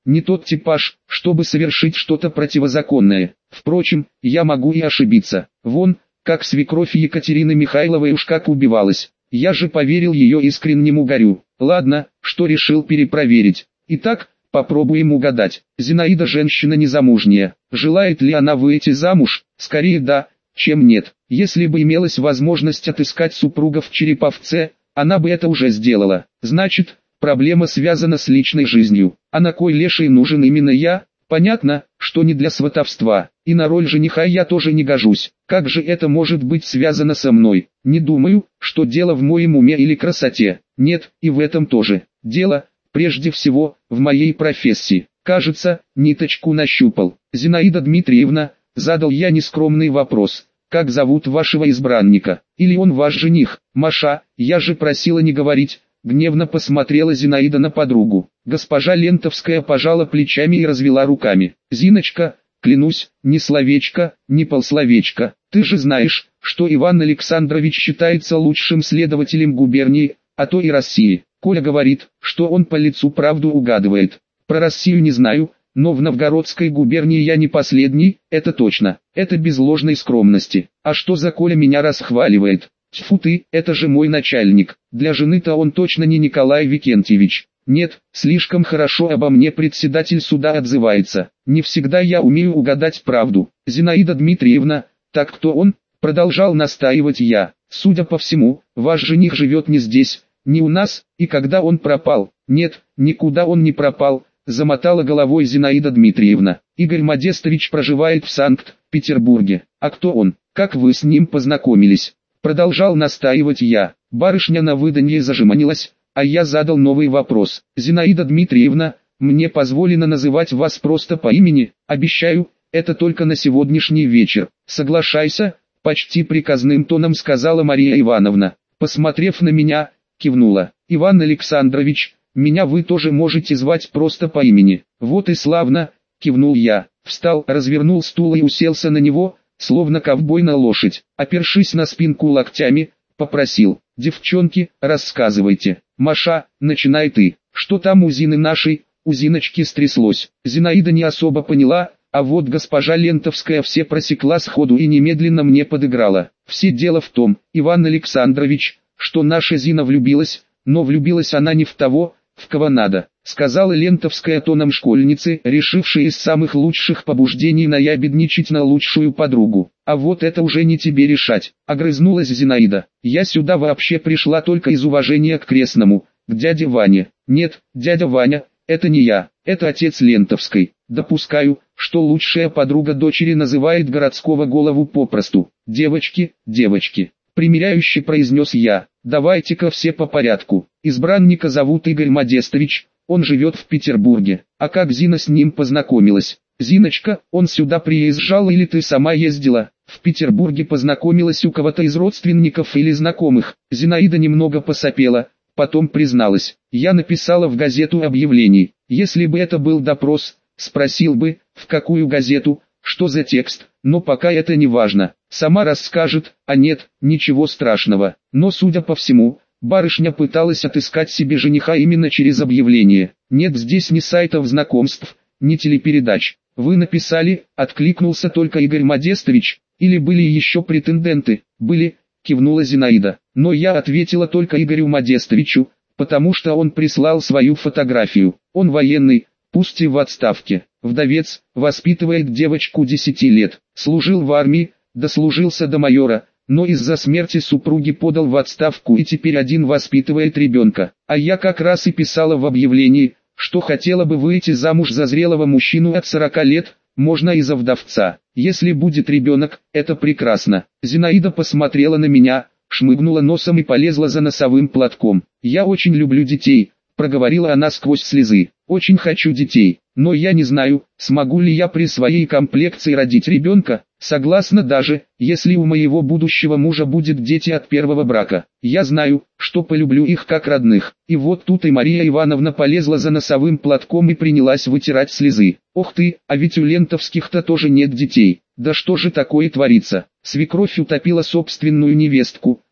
не тот типаж, чтобы совершить что-то противозаконное. Впрочем, я могу и ошибиться. Вон, как свекровь Екатерины Михайловой уж как убивалась. Я же поверил ее искреннему горю. Ладно, что решил перепроверить. Итак, попробуем угадать. Зинаида женщина незамужняя. Желает ли она выйти замуж? Скорее да, чем нет. Если бы имелась возможность отыскать супруга в Череповце, она бы это уже сделала. Значит, проблема связана с личной жизнью. А на кой леший нужен именно я? Понятно, что не для сватовства. И на роль жениха я тоже не гожусь. Как же это может быть связано со мной? Не думаю, что дело в моем уме или красоте. Нет, и в этом тоже. Дело, прежде всего, в моей профессии. Кажется, ниточку нащупал. Зинаида Дмитриевна, задал я нескромный вопрос. Как зовут вашего избранника? Или он ваш жених? Маша, я же просила не говорить. Гневно посмотрела Зинаида на подругу. Госпожа Лентовская пожала плечами и развела руками. Зиночка, клянусь, ни словечко, ни полсловечка. Ты же знаешь, что Иван Александрович считается лучшим следователем губернии, а то и России. Коля говорит, что он по лицу правду угадывает. Про Россию не знаю, но в Новгородской губернии я не последний, это точно. Это без ложной скромности. А что за Коля меня расхваливает? Тьфу ты, это же мой начальник. Для жены-то он точно не Николай Викентьевич. Нет, слишком хорошо обо мне председатель суда отзывается. Не всегда я умею угадать правду. Зинаида Дмитриевна, так кто он? Продолжал настаивать я. Судя по всему, ваш жених живет не здесь, не у нас, и когда он пропал? Нет, никуда он не пропал. Замотала головой Зинаида Дмитриевна. Игорь Модестович проживает в Санкт-Петербурге. А кто он? Как вы с ним познакомились? Продолжал настаивать я. Барышня на выданье зажиманилась, а я задал новый вопрос. Зинаида Дмитриевна, мне позволено называть вас просто по имени? Обещаю, это только на сегодняшний вечер. Соглашайся, почти приказным тоном сказала Мария Ивановна. Посмотрев на меня, кивнула. Иван Александрович, меня вы тоже можете звать просто по имени. Вот и славно, кивнул я. Встал, развернул стул и уселся на него, словно ковбой на лошадь. Опершись на спинку локтями, попросил. Девчонки, рассказывайте. Маша, начинай ты. Что там у Зины нашей? У Зиночки стряслось. Зинаида не особо поняла, а вот госпожа Лентовская все просекла сходу и немедленно мне подыграла. Все дело в том, Иван Александрович, что наша Зина влюбилась, но влюбилась она не в того, в кого надо, сказала Лентовская тоном школьницы, решившей из самых лучших побуждений наябедничать на лучшую подругу. А вот это уже не тебе решать, огрызнулась Зинаида. Я сюда вообще пришла только из уважения к крестному, к дяде Ване. Нет, дядя Ваня, это не я, это отец Лентовской. Допускаю, что лучшая подруга дочери называет городского голову попросту. Девочки, девочки. Примиряюще произнес я. Давайте-ка все по порядку. Избранника зовут Игорь Модестович, он живет в Петербурге. А как Зина с ним познакомилась? Зиночка, он сюда приезжал или ты сама ездила? В Петербурге познакомилась у кого-то из родственников или знакомых. Зинаида немного посопела, потом призналась. Я написала в газету объявлений. Если бы это был допрос, спросил бы, в какую газету, что за текст, но пока это не важно. Сама расскажет, а нет, ничего страшного. Но судя по всему, барышня пыталась отыскать себе жениха именно через объявление. Нет здесь ни сайтов знакомств, ни телепередач. Вы написали, откликнулся только Игорь Модестович, или были еще претенденты? Были, кивнула Зинаида. Но я ответила только Игорю Модестовичу, потому что он прислал свою фотографию. Он военный, пусть и в отставке. Вдовец, воспитывает девочку десяти лет. Служил в армии, дослужился до майора, но из-за смерти супруги подал в отставку и теперь один воспитывает ребенка. А я как раз и писала в объявлении, что хотела бы выйти замуж за зрелого мужчину от сорока лет, можно и за вдовца. Если будет ребенок, это прекрасно. Зинаида посмотрела на меня, шмыгнула носом и полезла за носовым платком. Я очень люблю детей, проговорила она сквозь слезы. Очень хочу детей, но я не знаю, смогу ли я при своей комплекции родить ребенка. Согласна даже, если у моего будущего мужа будет дети от первого брака. Я знаю, что полюблю их как родных. И вот тут и Мария Ивановна полезла за носовым платком и принялась вытирать слезы. Ох ты, а ведь у Лентовских-то тоже нет детей. Да что же такое творится? Свекровь утопила собственную невестку,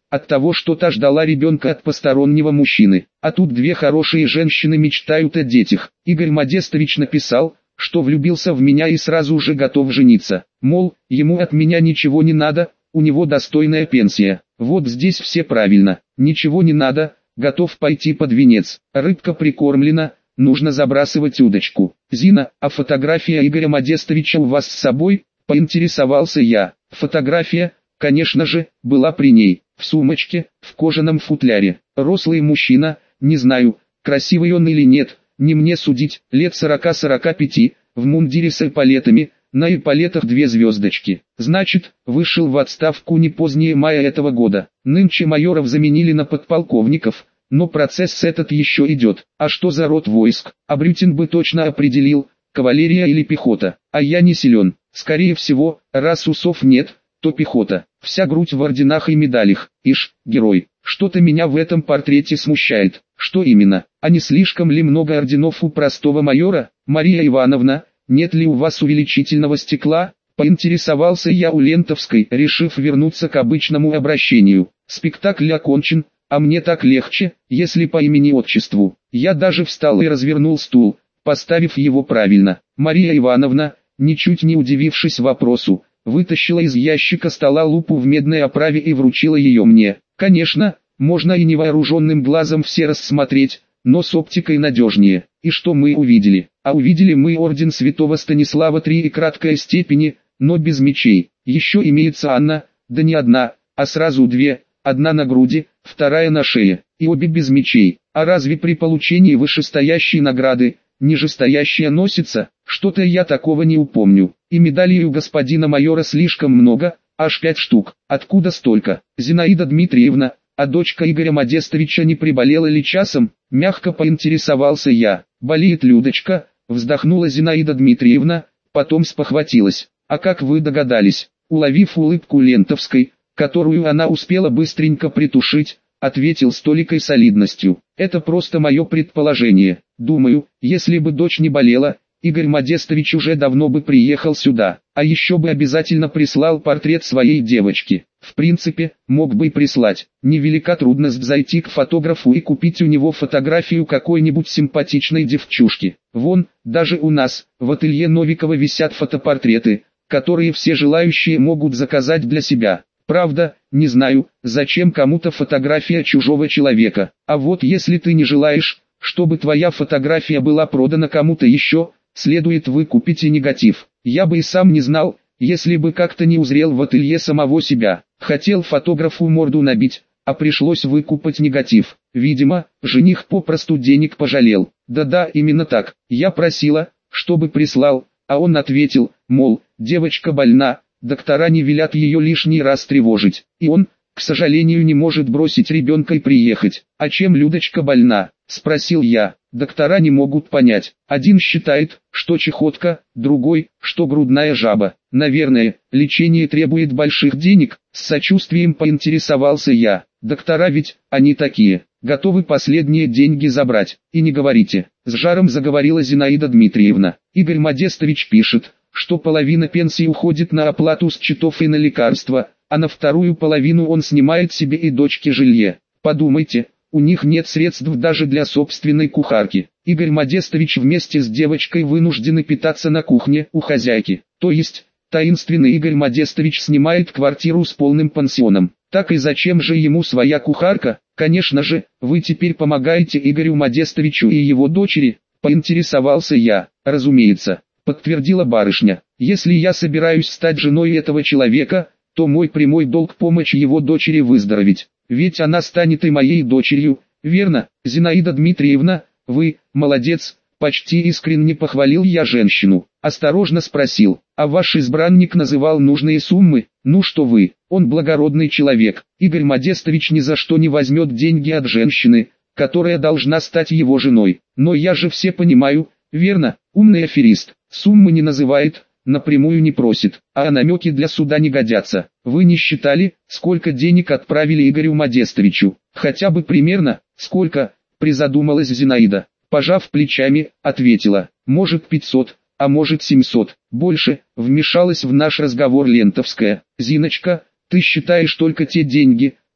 от того, что та ждала ребенка от постороннего мужчины. А тут две хорошие женщины мечтают о детях. Игорь Модестович написал, что влюбился в меня и сразу же готов жениться. Мол, ему от меня ничего не надо, у него достойная пенсия. Вот здесь все правильно. Ничего не надо, готов пойти под венец. Рыбка прикормлена, нужно забрасывать удочку. Зина, а фотография Игоря Модестовича у вас с собой? Поинтересовался я. Фотография, конечно же, была при ней, в сумочке, в кожаном футляре. Рослый мужчина, не знаю, красивый он или нет, не мне судить, лет сорока-сорока пяти, в мундире с эполетами, на эполетах две звездочки. Значит, вышел в отставку не позднее мая этого года. Нынче майоров заменили на подполковников, но процесс этот еще идет. А что за род войск? Абрютин бы точно определил, кавалерия или пехота. А я не силен. Скорее всего, раз усов нет, то пехота. Вся грудь в орденах и медалях. Ишь, герой. Что-то меня в этом портрете смущает. Что именно? А не слишком ли много орденов у простого майора? Мария Ивановна, нет ли у вас увеличительного стекла? Поинтересовался я у Лентовской, решив вернуться к обычному обращению. Спектакль окончен, а мне так легче, если по имени-отчеству. Я даже встал и развернул стул, поставив его правильно. Мария Ивановна, ничуть не удивившись вопросу, вытащила из ящика стола лупу в медной оправе и вручила ее мне. Конечно, можно и невооруженным глазом все рассмотреть, но с оптикой надежнее. И что мы увидели? А увидели мы орден Святого Станислава три и краткой степени, но без мечей. Еще имеется Анна, да не одна, а сразу две, одна на груди, вторая на шее, и обе без мечей. А разве при получении вышестоящей награды, нижестоящая носится? Что-то я такого не упомню. И медалей у господина майора слишком много, аж пять штук. Откуда столько? Зинаида Дмитриевна, а дочка Игоря Модестовича не приболела ли часом? Мягко поинтересовался я. Болеет Людочка, вздохнула Зинаида Дмитриевна, потом спохватилась. А как вы догадались? Уловив улыбку Лентовской, которую она успела быстренько притушить, ответил с толикой солидностью. Это просто мое предположение. Думаю, если бы дочь не болела, Игорь Модестович уже давно бы приехал сюда, а еще бы обязательно прислал портрет своей девочки. В принципе, мог бы и прислать. Невелика трудность зайти к фотографу и купить у него фотографию какой-нибудь симпатичной девчушки. Вон, даже у нас, в ателье Новикова висят фотопортреты, которые все желающие могут заказать для себя. Правда, не знаю, зачем кому-то фотография чужого человека. А вот если ты не желаешь, чтобы твоя фотография была продана кому-то еще, следует выкупить и негатив. Я бы и сам не знал, если бы как-то не узрел в ателье самого себя. Хотел фотографу морду набить, а пришлось выкупать негатив. Видимо, жених попросту денег пожалел. Да-да, именно так. Я просила, чтобы прислал, а он ответил, мол, девочка больна, доктора не велят ее лишний раз тревожить. И он, к сожалению, не может бросить ребенка и приехать. А чем Людочка больна? Спросил я. Доктора не могут понять. Один считает, что чехотка, другой, что грудная жаба. Наверное, лечение требует больших денег, с сочувствием поинтересовался я. Доктора ведь, они такие, готовы последние деньги забрать. И не говорите, с жаром заговорила Зинаида Дмитриевна. Игорь Модестович пишет, что половина пенсии уходит на оплату счетов и на лекарства, а на вторую половину он снимает себе и дочке жилье. Подумайте, у них нет средств даже для собственной кухарки. Игорь Модестович вместе с девочкой вынуждены питаться на кухне у хозяйки. То есть, таинственный Игорь Модестович снимает квартиру с полным пансионом. Так и зачем же ему своя кухарка? Конечно же, вы теперь помогаете Игорю Модестовичу и его дочери, поинтересовался я. Разумеется, подтвердила барышня. Если я собираюсь стать женой этого человека, то мой прямой долг помочь его дочери выздороветь. Ведь она станет и моей дочерью, верно, Зинаида Дмитриевна? Вы, молодец, почти искренне похвалил я женщину. Осторожно спросил, а ваш избранник называл нужные суммы? Ну что вы, он благородный человек. Игорь Модестович ни за что не возьмет деньги от женщины, которая должна стать его женой. Но я же все понимаю, верно, умный аферист, суммы не называет, напрямую не просит, а намеки для суда не годятся. Вы не считали, сколько денег отправили Игорю Модестовичу? Хотя бы примерно, сколько, призадумалась Зинаида. Пожав плечами, ответила, может пятьсот, а может семьсот. Больше, вмешалась в наш разговор Лентовская. Зиночка, ты считаешь только те деньги,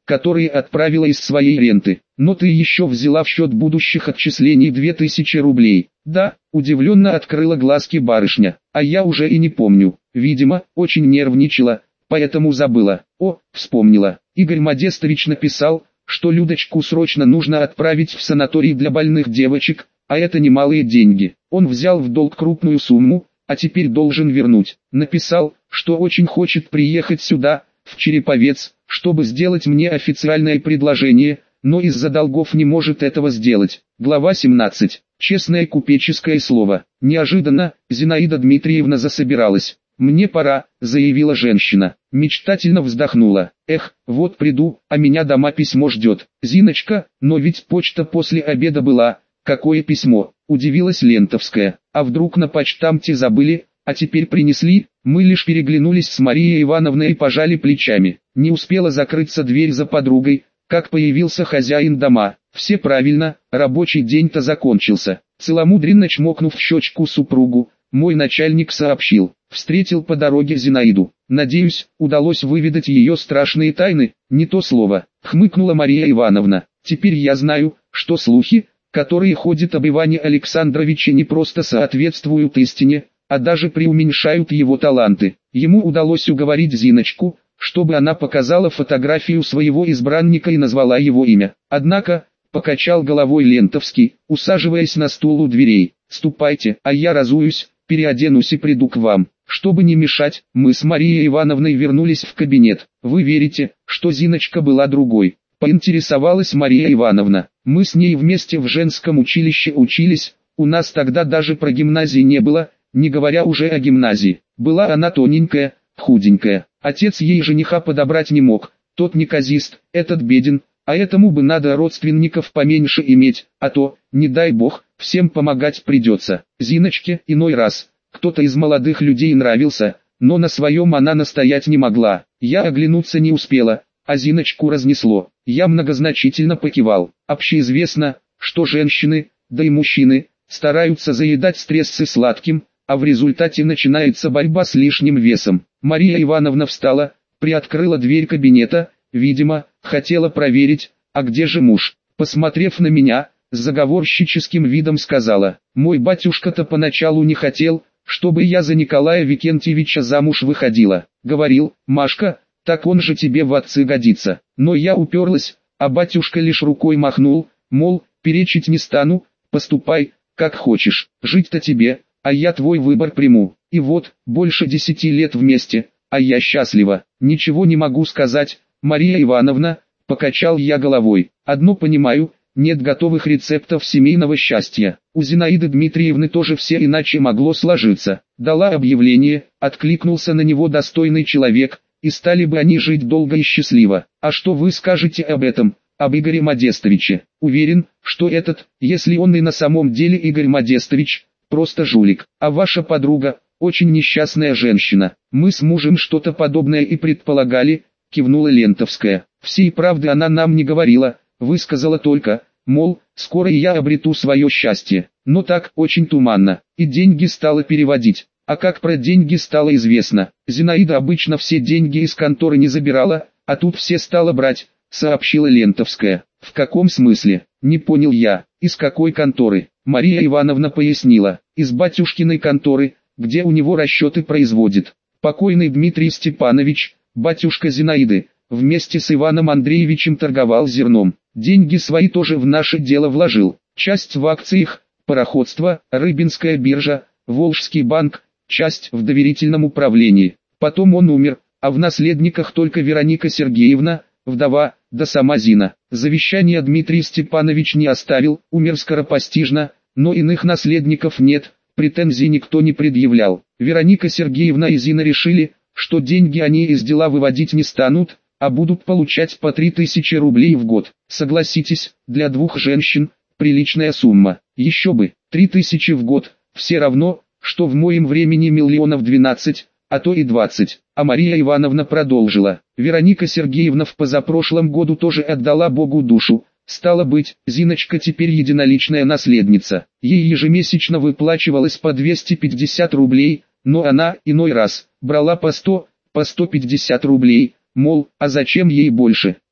которые отправила из своей ренты. Но ты еще взяла в счет будущих отчислений две тысячи рублей. Да, удивленно открыла глазки барышня, а я уже и не помню. Видимо, очень нервничала, поэтому забыла. О, вспомнила. Игорь Модестович написал, что Людочку срочно нужно отправить в санаторий для больных девочек, а это немалые деньги. Он взял в долг крупную сумму, а теперь должен вернуть. Написал, что очень хочет приехать сюда, в Череповец, чтобы сделать мне официальное предложение, но из-за долгов не может этого сделать. Глава семнадцать. Честное купеческое слово. Неожиданно, Зинаида Дмитриевна засобиралась. «Мне пора», — заявила женщина. Мечтательно вздохнула. «Эх, вот приду, а меня дома письмо ждет». «Зиночка, но ведь почта после обеда была». «Какое письмо?» — удивилась Лентовская. «А вдруг на почтамте забыли, а теперь принесли?» Мы лишь переглянулись с Марией Ивановной и пожали плечами. Не успела закрыться дверь за подругой, как появился хозяин дома. Все правильно, рабочий день-то закончился. Целомудренно чмокнув в щечку супругу, мой начальник сообщил. Встретил по дороге Зинаиду. Надеюсь, удалось выведать ее страшные тайны. Не то слово, хмыкнула Мария Ивановна. Теперь я знаю, что слухи, которые ходят об Иване Александровиче, не просто соответствуют истине, а даже преуменьшают его таланты. Ему удалось уговорить Зиночку, чтобы она показала фотографию своего избранника и назвала его имя. Однако, покачал головой Лентовский, усаживаясь на стул у дверей. «Ступайте, а я разуюсь, переоденусь и приду к вам». Чтобы не мешать, мы с Марией Ивановной вернулись в кабинет. «Вы верите, что Зиночка была другой?» — поинтересовалась Мария Ивановна. «Мы с ней вместе в женском училище учились, у нас тогда даже про гимназии не было, не говоря уже о гимназии. Была она тоненькая, худенькая. Отец ей жениха подобрать не мог, тот неказист, этот беден, а этому бы надо родственников поменьше иметь, а то, не дай бог, всем помогать придется. Зиночке иной раз кто-то из молодых людей нравился, но на своем она настоять не могла. Я оглянуться не успела, а Зиночку разнесло. Я многозначительно покивал. Общеизвестно, что женщины, да и мужчины, стараются заедать стрессы сладким, а в результате начинается борьба с лишним весом. Мария Ивановна встала, приоткрыла дверь кабинета, видимо, хотела проверить, а где же муж. Посмотрев на меня, с заговорщическим видом сказала: «Мой батюшка-то поначалу не хотел, чтобы я за Николая Викентьевича замуж выходила. Говорил: Машка, так он же тебе в отцы годится. Но я уперлась, а батюшка лишь рукой махнул, мол, перечить не стану, поступай, как хочешь, жить-то тебе, а я твой выбор приму. И вот, больше десяти лет вместе, а я счастлива. Ничего не могу сказать, Мария Ивановна», — покачал я головой. «Одно понимаю, нет готовых рецептов семейного счастья. У Зинаиды Дмитриевны тоже все иначе могло сложиться. Дала объявление, откликнулся на него достойный человек, и стали бы они жить долго и счастливо. А что вы скажете об этом, об Игоре Модестовиче? Уверен, что этот, если он и на самом деле Игорь Модестович, просто жулик. А ваша подруга, очень несчастная женщина. Мы с мужем что-то подобное и предполагали», — кивнула Лентовская. «Всей правды она нам не говорила, высказала только, мол, скоро и я обрету свое счастье. Но так, очень туманно, и деньги стала переводить. А как про деньги стало известно, Зинаида обычно все деньги из конторы не забирала, а тут все стала брать», — сообщила Лентовская. «В каком смысле?» — не понял я. «Из какой конторы?» Мария Ивановна пояснила. «Из батюшкиной конторы, где у него расчеты производит. Покойный Дмитрий Степанович, батюшка Зинаиды, вместе с Иваном Андреевичем торговал зерном. Деньги свои тоже в наше дело вложил. Часть в акциях, пароходство, Рыбинская биржа, Волжский банк, часть в доверительном управлении. Потом он умер, а в наследниках только Вероника Сергеевна, вдова, да сама Зина. Завещания Дмитрий Степанович не оставил, умер скоропостижно, но иных наследников нет, претензий никто не предъявлял. Вероника Сергеевна и Зина решили, что деньги они из дела выводить не станут, а будут получать по три тысячи рублей в год. Согласитесь, для двух женщин, приличная сумма. Еще бы, три тысячи в год, все равно, что в моем времени миллионов двенадцать, а то и двадцать. А Мария Ивановна продолжила. Вероника Сергеевна в позапрошлом году тоже отдала Богу душу. Стало быть, Зиночка теперь единоличная наследница. Ей ежемесячно выплачивалось по двести пятьдесят рублей, но она, иной раз, брала по сто, по сто пятьдесят рублей. Мол, а зачем ей больше?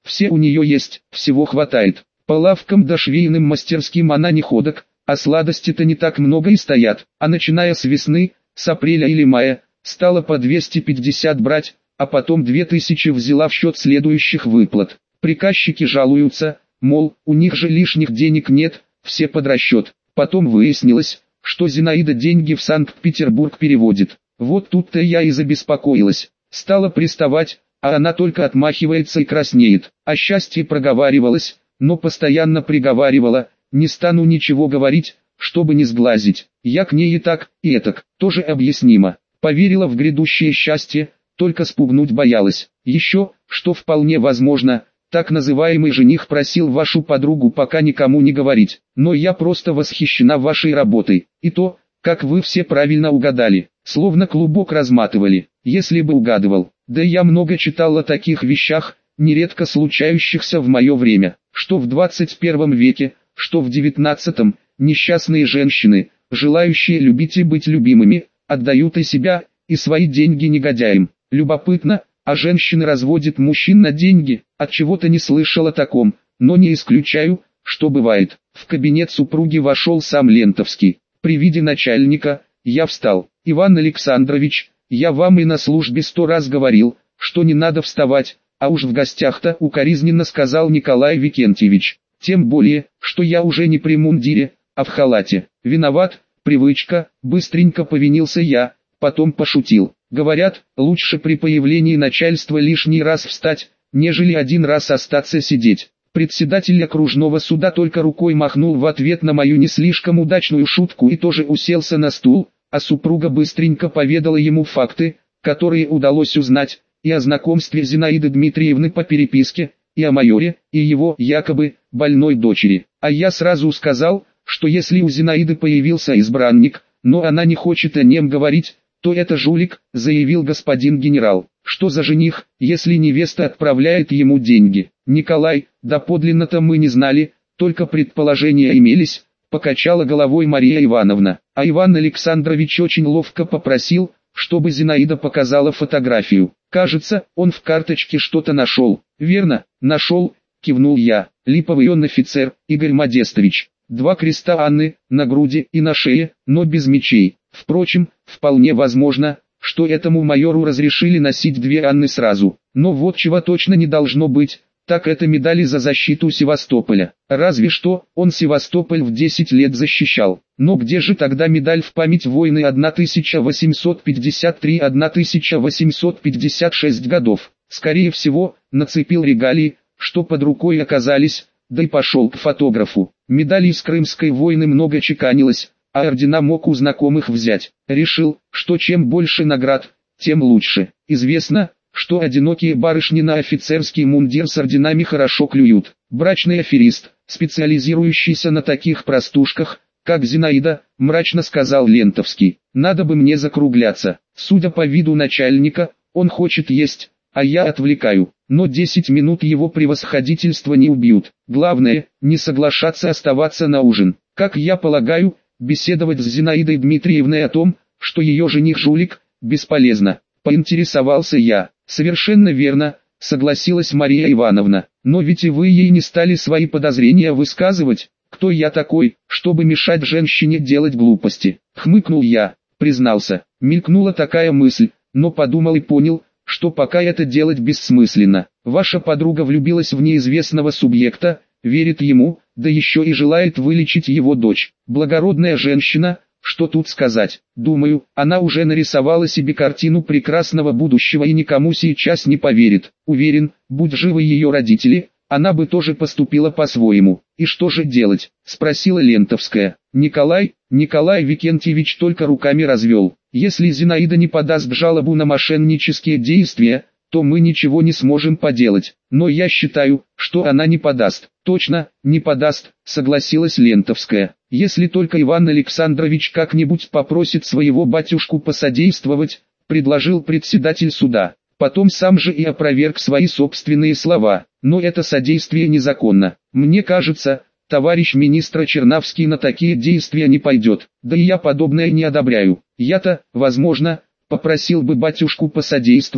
все у нее есть, всего хватает. По лавкам да швейным мастерским она не ходок, а сладости-то не так много и стоят. А начиная с весны, с апреля или мая, стала по двести пятьдесят брать, а потом две тысячи взяла в счет следующих выплат. Приказчики жалуются, мол, у них же лишних денег нет, все под расчет. Потом выяснилось, что Зинаида деньги в Санкт-Петербург переводит. Вот тут-то я и забеспокоилась. Стала приставать, а она только отмахивается и краснеет. О счастье проговаривалась, но постоянно приговаривала, не стану ничего говорить, чтобы не сглазить. Я к ней и так, и этак, тоже объяснимо. Поверила в грядущее счастье, только спугнуть боялась. Еще, что вполне возможно, так называемый жених просил вашу подругу пока никому не говорить. Но я просто восхищена вашей работой. И то, как вы все правильно угадали, словно клубок разматывали, если бы угадывал. Да я много читал о таких вещах, нередко случающихся в мое время, что в двадцать первом веке, что в девятнадцатом, несчастные женщины, желающие любить и быть любимыми, отдают и себя, и свои деньги негодяям. Любопытно, а женщины разводят мужчин на деньги, от чего-то не слышал о таком, но не исключаю, что бывает. В кабинет супруги вошел сам Лентовский. При виде начальника, я встал. Иван Александрович, я вам и на службе сто раз говорил, что не надо вставать, а уж в гостях-то укоризненно сказал Николай Викентьевич. Тем более, что я уже не при мундире, а в халате. Виноват, привычка, быстренько повинился я, потом пошутил. Говорят, лучше при появлении начальства лишний раз встать, нежели один раз остаться сидеть. Председатель окружного суда только рукой махнул в ответ на мою не слишком удачную шутку и тоже уселся на стул, а супруга быстренько поведала ему факты, которые удалось узнать, и о знакомстве Зинаиды Дмитриевны по переписке, и о майоре, и его, якобы, больной дочери. А я сразу сказал, что если у Зинаиды появился избранник, но она не хочет о нем говорить, то это жулик, заявил господин генерал. Что за жених, если невеста отправляет ему деньги? Николай, да подлинно-то мы не знали, только предположения имелись, покачала головой Мария Ивановна. А Иван Александрович очень ловко попросил, чтобы Зинаида показала фотографию. Кажется, он в карточке что-то нашел. Верно, нашел, кивнул я. Липовый он офицер, Игорь Модестович. Два креста Анны, на груди и на шее, но без мечей. Впрочем, вполне возможно, что этому майору разрешили носить две Анны сразу. Но вот чего точно не должно быть, так это медали за защиту Севастополя. Разве что, он Севастополь в десять лет защищал. Но где же тогда медаль в память войны тысяча восемьсот пятьдесят три — тысяча восемьсот пятьдесят шесть годов? Скорее всего, нацепил регалии, что под рукой оказались, да и пошел к фотографу. Медалей с Крымской войны много чеканилось, а ордена мог у знакомых взять. Решил, что чем больше наград, тем лучше. Известно, что одинокие барышни на офицерский мундир с орденами хорошо клюют. Брачный аферист, специализирующийся на таких простушках, как Зинаида, мрачно сказал Лентовский. Надо бы мне закругляться. Судя по виду начальника, он хочет есть, а я отвлекаю. Но десять минут его превосходительства не убьют. Главное, не соглашаться оставаться на ужин. Как я полагаю, беседовать с Зинаидой Дмитриевной о том, что ее жених жулик, бесполезно. Поинтересовался я. Совершенно верно, согласилась Мария Ивановна. Но ведь и вы ей не стали свои подозрения высказывать. Кто я такой, чтобы мешать женщине делать глупости? Хмыкнул я, признался. Мелькнула такая мысль, но подумал и понял, что пока это делать бессмысленно. Ваша подруга влюбилась в неизвестного субъекта, верит ему, да еще и желает вылечить его дочь. Благородная женщина, что тут сказать. Думаю, она уже нарисовала себе картину прекрасного будущего и никому сейчас не поверит. Уверен, будь живы ее родители, она бы тоже поступила по-своему. И что же делать? Спросила Лентовская. Николай, Николай Викентьевич только руками развел. Если Зинаида не подаст жалобу на мошеннические действия, то мы ничего не сможем поделать. Но я считаю, что она не подаст. Точно, не подаст, согласилась Лентовская. Если только Иван Александрович как-нибудь попросит своего батюшку посодействовать, предложил председатель суда. Потом сам же и опроверг свои собственные слова. Но это содействие незаконно. Мне кажется, товарищ министр Чернавский на такие действия не пойдет. Да и я подобное не одобряю. Я-то, возможно, попросил бы батюшку посодействовать,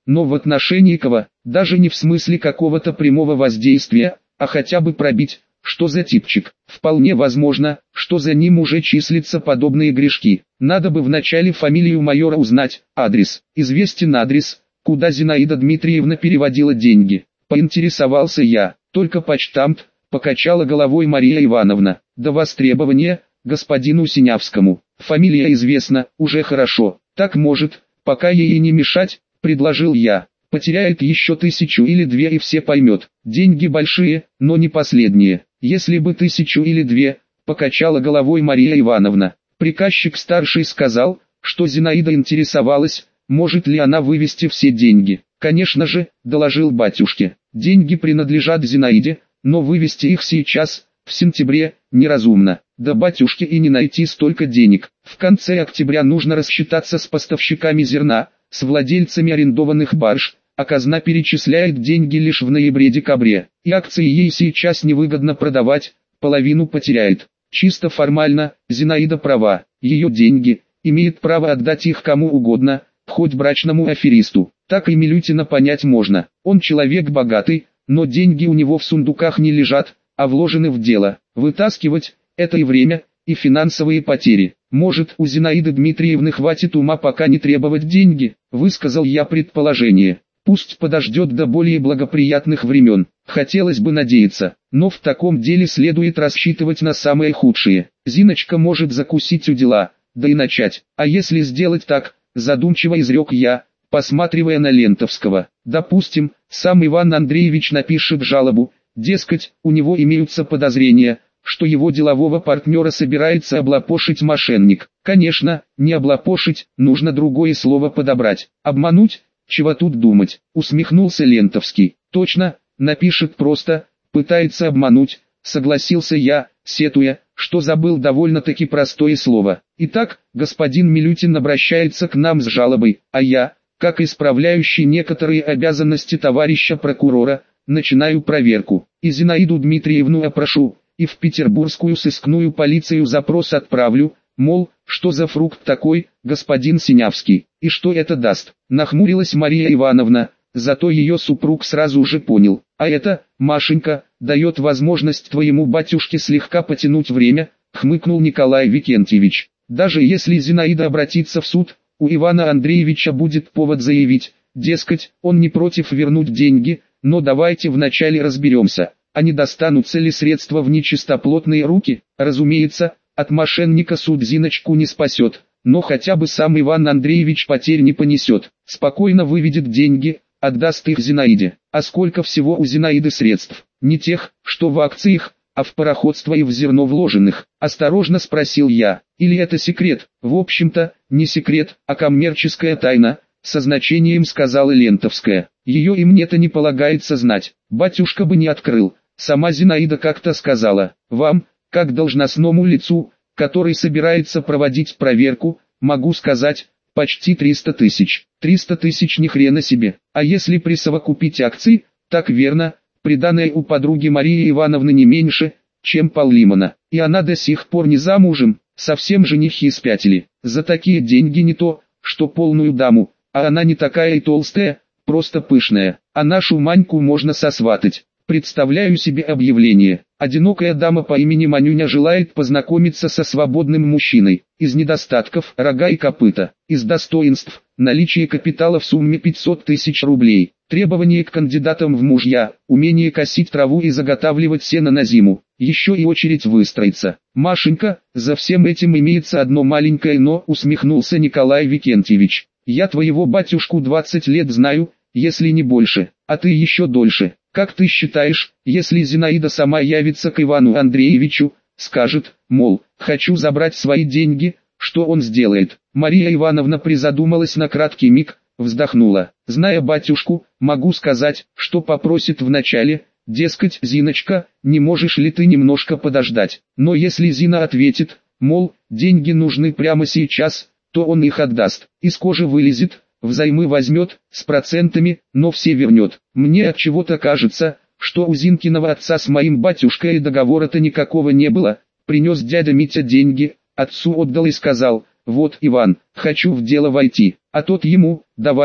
но в отношении кого, даже не в смысле какого-то прямого воздействия, а хотя бы пробить, что за типчик. Вполне возможно, что за ним уже числятся подобные грешки. Надо бы вначале фамилию майора узнать, адрес. Известен адрес, куда Зинаида Дмитриевна переводила деньги. Поинтересовался я, только почтамт, покачала головой Мария Ивановна. До востребования, господину Синявскому. Фамилия известна, уже хорошо. Так может, пока ей не мешать, предложил я. Потеряет еще тысячу или две и все поймет. Деньги большие, но не последние. Если бы тысячу или две, покачала головой Мария Ивановна. Приказчик старший сказал, что Зинаида интересовалась, может ли она вывести все деньги. Конечно же, доложил батюшке. Деньги принадлежат Зинаиде, но вывести их сейчас, в сентябре, неразумно. Да батюшке и не найти столько денег. В конце октября нужно рассчитаться с поставщиками зерна, с владельцами арендованных барж, а казна перечисляет деньги лишь в ноябре-декабре. И акции ей сейчас невыгодно продавать, половину потеряет. Чисто формально, Зинаида права, ее деньги, имеет право отдать их кому угодно, хоть брачному аферисту. Так и Милютина понять можно. Он человек богатый, но деньги у него в сундуках не лежат, а вложены в дело. Вытаскивать – это и время, и финансовые потери. Может, у Зинаиды Дмитриевны хватит ума пока не требовать деньги, высказал я предположение. Пусть подождет до более благоприятных времен. Хотелось бы надеяться, но в таком деле следует рассчитывать на самое худшее. Зиночка может закусить у дела, да и начать. А если сделать так, задумчиво изрек я, посматривая на Лентовского. Допустим, сам Иван Андреевич напишет жалобу, дескать, у него имеются подозрения, что его делового партнера собирается облапошить мошенник. Конечно, не облапошить, нужно другое слово подобрать. Обмануть? Чего тут думать? Усмехнулся Лентовский. Точно, напишет просто, пытается обмануть, согласился я, сетуя, что забыл довольно-таки простое слово. Итак, господин Милютин обращается к нам с жалобой, а я, как исправляющий некоторые обязанности товарища прокурора, начинаю проверку. И Зинаиду Дмитриевну опрошу, и в петербургскую сыскную полицию запрос отправлю, мол, что за фрукт такой, господин Синявский, и что это даст. Нахмурилась Мария Ивановна, зато ее супруг сразу же понял. А это, Машенька, дает возможность твоему батюшке слегка потянуть время, хмыкнул Николай Викентьевич. Даже если Зинаида обратится в суд, у Ивана Андреевича будет повод заявить, дескать, он не против вернуть деньги, но давайте вначале разберемся, а не достанутся ли средства в нечистоплотные руки. Разумеется, от мошенника суд Зиночку не спасет, но хотя бы сам Иван Андреевич потерь не понесет. Спокойно выведет деньги, отдаст их Зинаиде. А сколько всего у Зинаиды средств? Не тех, что в акциях, а в пароходство и в зерно вложенных? Осторожно спросил я. Или это секрет? В общем-то, не секрет, а коммерческая тайна, со значением сказала Лентовская. Ее и мне-то не полагается знать. Батюшка бы не открыл. Сама Зинаида как-то сказала, вам, как должностному лицу, который собирается проводить проверку, могу сказать, почти триста тысяч. триста тысяч ни хрена себе. А если присовокупить акции, так верно, приданое у подруги Марии Ивановны не меньше, чем поллимона. И она до сих пор не замужем, совсем женихи спятили. За такие деньги не то, что полную даму, а она не такая и толстая, просто пышная. А нашу Маньку можно сосватать. Представляю себе объявление. Одинокая дама по имени Манюня желает познакомиться со свободным мужчиной. Из недостатков – рога и копыта. Из достоинств – наличие капитала в сумме пятьсот тысяч рублей. Требования к кандидатам в мужья – умение косить траву и заготавливать сено на зиму. Еще и очередь выстроится. Машенька, за всем этим имеется одно маленькое «но», усмехнулся Николай Викентьевич. Я твоего батюшку двадцать лет знаю, если не больше, а ты еще дольше. Как ты считаешь, если Зинаида сама явится к Ивану Андреевичу, скажет, мол, хочу забрать свои деньги, что он сделает? Мария Ивановна призадумалась на краткий миг, вздохнула. Зная батюшку, могу сказать, что попросит вначале, дескать, Зиночка, не можешь ли ты немножко подождать? Но если Зина ответит, мол, деньги нужны прямо сейчас, то он их отдаст, из кожи вылезет, взаймы возьмет, с процентами, но все вернет. Мне от чего-то кажется, что у Зинкиного отца с моим батюшкой договора-то никакого не было. Принес дядя Митя деньги, отцу отдал и сказал, вот, Иван, хочу в дело войти. А тот ему, давай,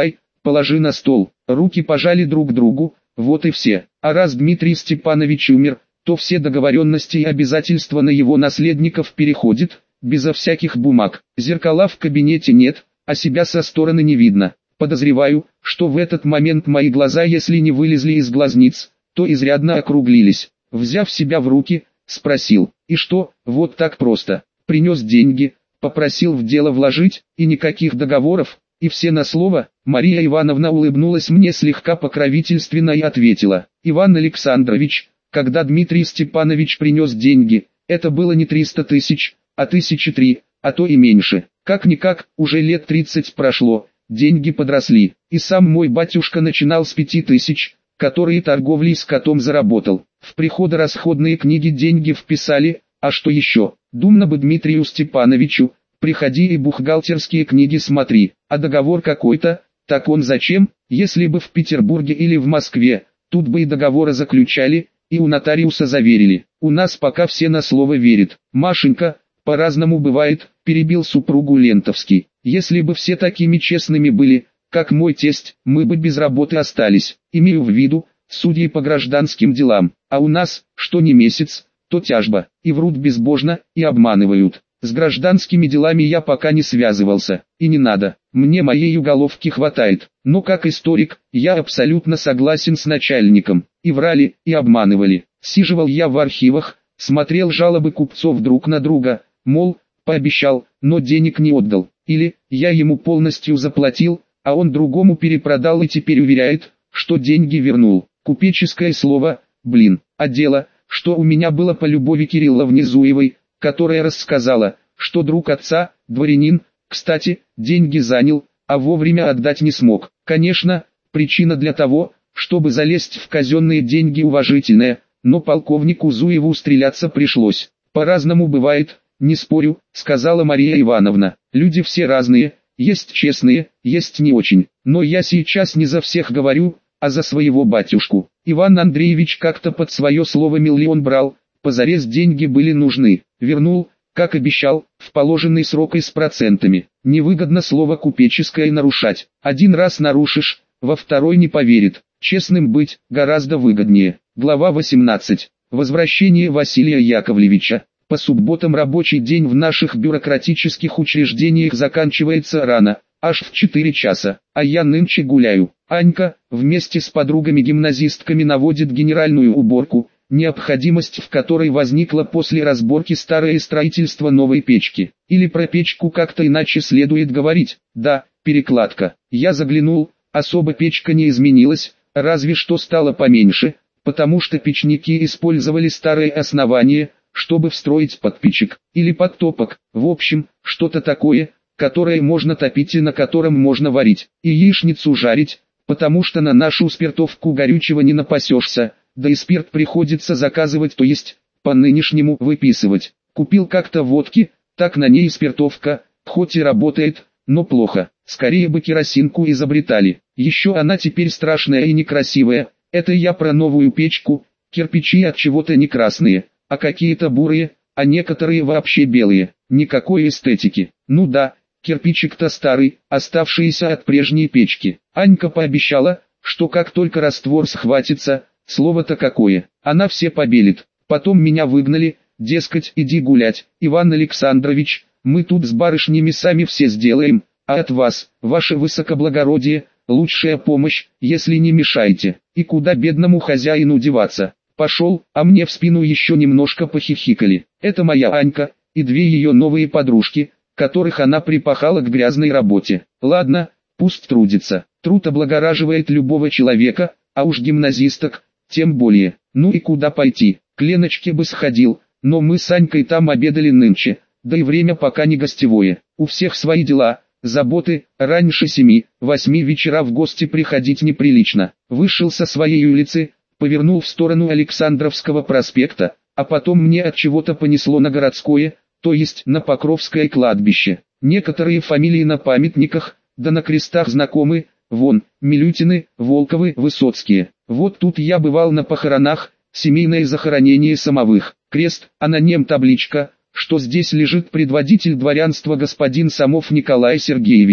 положи на стол. Руки пожали друг другу, вот и все. А раз Дмитрий Степанович умер, то все договоренности и обязательства на его наследников переходят, безо всяких бумаг. Зеркала в кабинете нет, а себя со стороны не видно. Подозреваю, что в этот момент мои глаза, если не вылезли из глазниц, то изрядно округлились. Взяв себя в руки, спросил: и что, вот так просто? Принес деньги, попросил в дело вложить, и никаких договоров, и все на слово? Мария Ивановна улыбнулась мне слегка покровительственно и ответила: Иван Александрович, когда Дмитрий Степанович принес деньги, это было не триста тысяч, а тысячи три, а то и меньше. Как-никак, уже лет тридцать прошло, деньги подросли, и сам мой батюшка начинал с пяти тысяч, которые торговлей с котом заработал. В приходо-расходные книги деньги вписали, а что еще? Думно бы Дмитрию Степановичу: приходи и бухгалтерские книги смотри, а договор какой-то, так он зачем? Если бы в Петербурге или в Москве, тут бы и договоры заключали, и у нотариуса заверили. У нас пока все на слово верят. Машенька, по-разному бывает, перебил супругу Лентовский. Если бы все такими честными были, как мой тесть, мы бы без работы остались. Имею в виду, судьи по гражданским делам. А у нас, что не месяц, то тяжба. И врут безбожно, и обманывают. С гражданскими делами я пока не связывался, и не надо, мне моей уголовки хватает. Но как историк, я абсолютно согласен с начальником. И врали, и обманывали. Сиживал я в архивах, смотрел жалобы купцов друг на друга, мол, пообещал, но денег не отдал. Или, я ему полностью заплатил, а он другому перепродал и теперь уверяет, что деньги вернул. Купеческое слово, блин, а дело, что у меня было по Любови Кирилловне Зуевой, которая рассказала, что друг отца, дворянин, кстати, деньги занял, а вовремя отдать не смог. Конечно, причина для того, чтобы залезть в казенные деньги уважительная, но полковнику Зуеву стреляться пришлось. По-разному бывает, не спорю, сказала Мария Ивановна. Люди все разные, есть честные, есть не очень, но я сейчас не за всех говорю, а за своего батюшку. Иван Андреевич как-то под свое слово миллион брал, позарез деньги были нужны. Вернул, как обещал, в положенный срок и с процентами. Невыгодно слово купеческое нарушать. Один раз нарушишь, во второй не поверит. Честным быть гораздо выгоднее. Глава восемнадцать. Возвращение Василия Яковлевича. По субботам рабочий день в наших бюрократических учреждениях заканчивается рано, аж в четыре часа, а я нынче гуляю. Анька, вместе с подругами-гимназистками наводит генеральную уборку, необходимость в которой возникла после разборки старое строительство новой печки. Или про печку как-то иначе следует говорить. Да, перекладка. Я заглянул, особо печка не изменилась, разве что стала поменьше, потому что печники использовали старое основание, чтобы встроить подпечек, или подтопок, в общем, что-то такое, которое можно топить и на котором можно варить, и яичницу жарить, потому что на нашу спиртовку горючего не напасешься, да и спирт приходится заказывать, то есть, по-нынешнему выписывать. Купил как-то водки, так на ней спиртовка, хоть и работает, но плохо, скорее бы керосинку изобретали. Еще она теперь страшная и некрасивая, это я про новую печку, кирпичи от чего-то не красные, а какие-то бурые, а некоторые вообще белые, никакой эстетики. Ну да, кирпичик-то старый, оставшийся от прежней печки. Анька пообещала, что как только раствор схватится, слово-то какое, она все побелит. Потом меня выгнали, дескать, иди гулять, Иван Александрович, мы тут с барышнями сами все сделаем, а от вас, ваше высокоблагородие, лучшая помощь, если не мешаете. И куда бедному хозяину деваться? Пошел, а мне в спину еще немножко похихикали. Это моя Анька, и две ее новые подружки, которых она припахала к грязной работе. Ладно, пусть трудится. Труд облагораживает любого человека, а уж гимназисток, тем более. Ну и куда пойти? К Леночке бы сходил, но мы с Анькой там обедали нынче, да и время пока не гостевое. У всех свои дела, заботы, раньше семи, восьми вечера в гости приходить неприлично. Вышел со своей улицы, повернул в сторону Александровского проспекта, а потом мне от чего-то понесло на городское, то есть на Покровское кладбище. Некоторые фамилии на памятниках, да на крестах знакомы, вон, Милютины, Волковы, Высоцкие. Вот тут я бывал на похоронах, семейное захоронение Самовых, крест, а на нем табличка, что здесь лежит предводитель дворянства господин Самов Николай Сергеевич.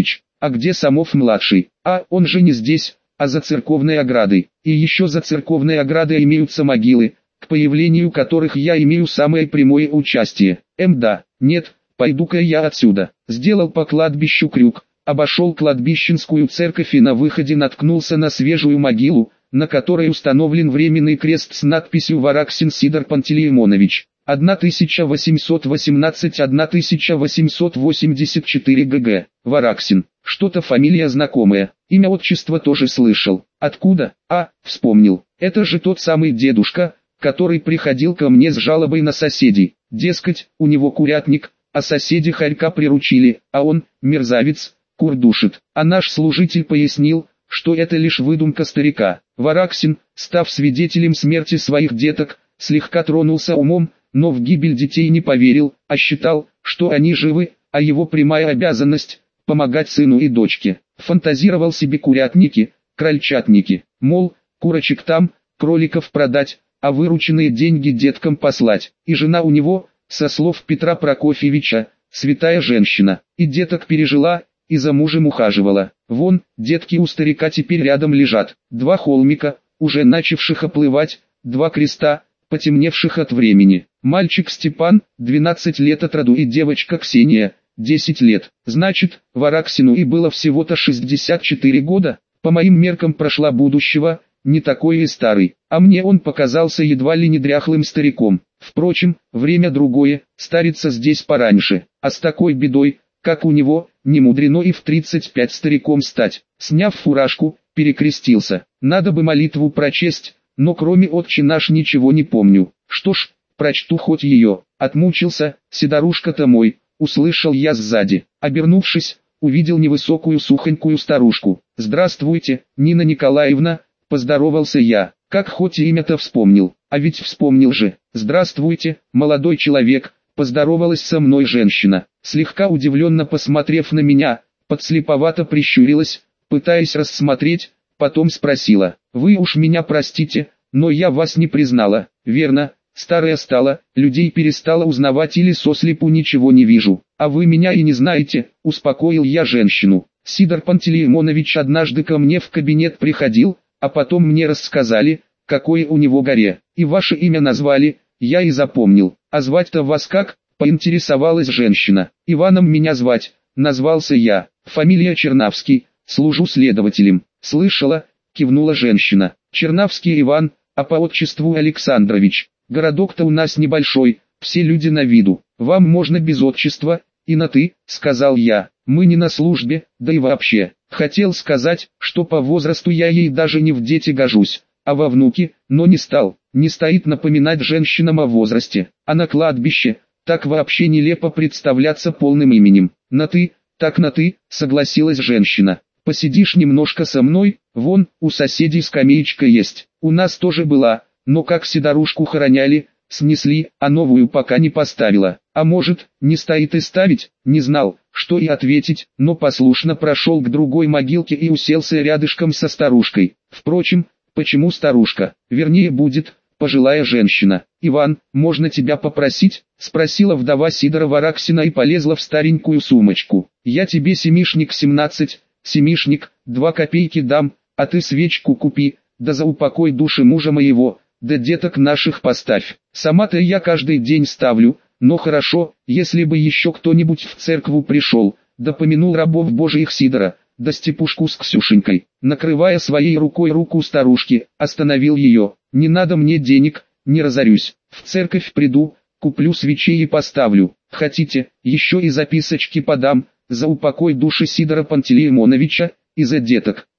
А где Самов-младший? А, он же не здесь, а за церковной оградой. И еще за церковной оградой имеются могилы, к появлению которых я имею самое прямое участие. Эм да, нет, пойду-ка я отсюда. Сделал по кладбищу крюк, обошел кладбищенскую церковь и на выходе наткнулся на свежую могилу, на которой установлен временный крест с надписью «Вараксин Сидор Пантелеймонович, тысяча восемьсот восемнадцать — тысяча восемьсот восемьдесят четыре г.г. Вараксин. Что-то фамилия знакомая, имя отчество тоже слышал. Откуда? А, вспомнил. Это же тот самый дедушка, который приходил ко мне с жалобой на соседей. Дескать, у него курятник, а соседи хорька приручили, а он, мерзавец, кур душит. А наш служитель пояснил, что это лишь выдумка старика. Вараксин, став свидетелем смерти своих деток, слегка тронулся умом, но в гибель детей не поверил, а считал, что они живы, а его прямая обязанность – помогать сыну и дочке. Фантазировал себе курятники, крольчатники, мол, курочек там, кроликов продать, а вырученные деньги деткам послать. И жена у него, со слов Петра Прокофьевича, святая женщина, и деток пережила, и за мужем ухаживала. Вон, детки у старика теперь рядом лежат, два холмика, уже начавших оплывать, два креста, потемневших от времени. Мальчик Степан, двенадцать лет от роду, и девочка Ксения, десять лет. Значит, Вараксину и было всего-то шестьдесят четыре года. По моим меркам прошла будущего, не такой и старый, а мне он показался едва ли не дряхлым стариком. Впрочем, время другое, стариться здесь пораньше, а с такой бедой, как у него, не мудрено и в тридцать пять стариком стать. Сняв фуражку, перекрестился. Надо бы молитву прочесть, но кроме «Отче наш» ничего не помню. Что ж, прочту хоть ее. Отмучился, седорушка-то мой, услышал я сзади. Обернувшись, увидел невысокую сухонькую старушку. «Здравствуйте, Нина Николаевна», — поздоровался я. Как хоть имя-то вспомнил, а ведь вспомнил же. «Здравствуйте, молодой человек», — поздоровалась со мной женщина. Слегка удивленно посмотрев на меня, подслеповато прищурилась, пытаясь рассмотреть, потом спросила: «Вы уж меня простите, но я вас не признала, верно? Старая стала, людей перестала узнавать или сослепу ничего не вижу, а вы меня и не знаете», — успокоил я женщину. «Сидор Пантелеймонович однажды ко мне в кабинет приходил, а потом мне рассказали, какое у него горе, и ваше имя назвали, я и запомнил. А звать-то вас как?» — поинтересовалась женщина. «Иваном меня звать», — назвался я. «Фамилия Чернавский, служу следователем». «Слышала», — кивнула женщина. «Чернавский Иван, а по отчеству Александрович. Городок-то у нас небольшой, все люди на виду. Вам можно без отчества, и на «ты», — сказал я. «Мы не на службе, да и вообще». Хотел сказать, что по возрасту я ей даже не в дети гожусь, а во внуки, но не стал. Не стоит напоминать женщинам о возрасте, а на кладбище, так вообще нелепо представляться полным именем. «На «ты», так на «ты», — согласилась женщина. «Посидишь немножко со мной, вон, у соседей скамеечка есть, у нас тоже была, но как седорушку хороняли, снесли, а новую пока не поставила. А может, не стоит и ставить?» Не знал, что и ответить, но послушно прошел к другой могилке и уселся рядышком со старушкой. Впрочем, почему старушка, вернее будет, пожилая женщина. «Иван, можно тебя попросить?» — спросила вдова Сидора Вараксина и полезла в старенькую сумочку. «Я тебе семишник семнадцать, семишник, два копейки дам, а ты свечку купи, да за упокой души мужа моего, да деток наших поставь. Сама-то я каждый день ставлю, но хорошо, если бы еще кто-нибудь в церкву пришел, да помянул рабов Божиих Сидора, да Степушку с Ксюшенькой». Накрывая своей рукой руку старушки, остановил ее. «Не надо мне денег, не разорюсь. В церковь приду, куплю свечей и поставлю. Хотите, еще и записочки подам, за упокой души Сидора Пантелеймоновича, и за деток».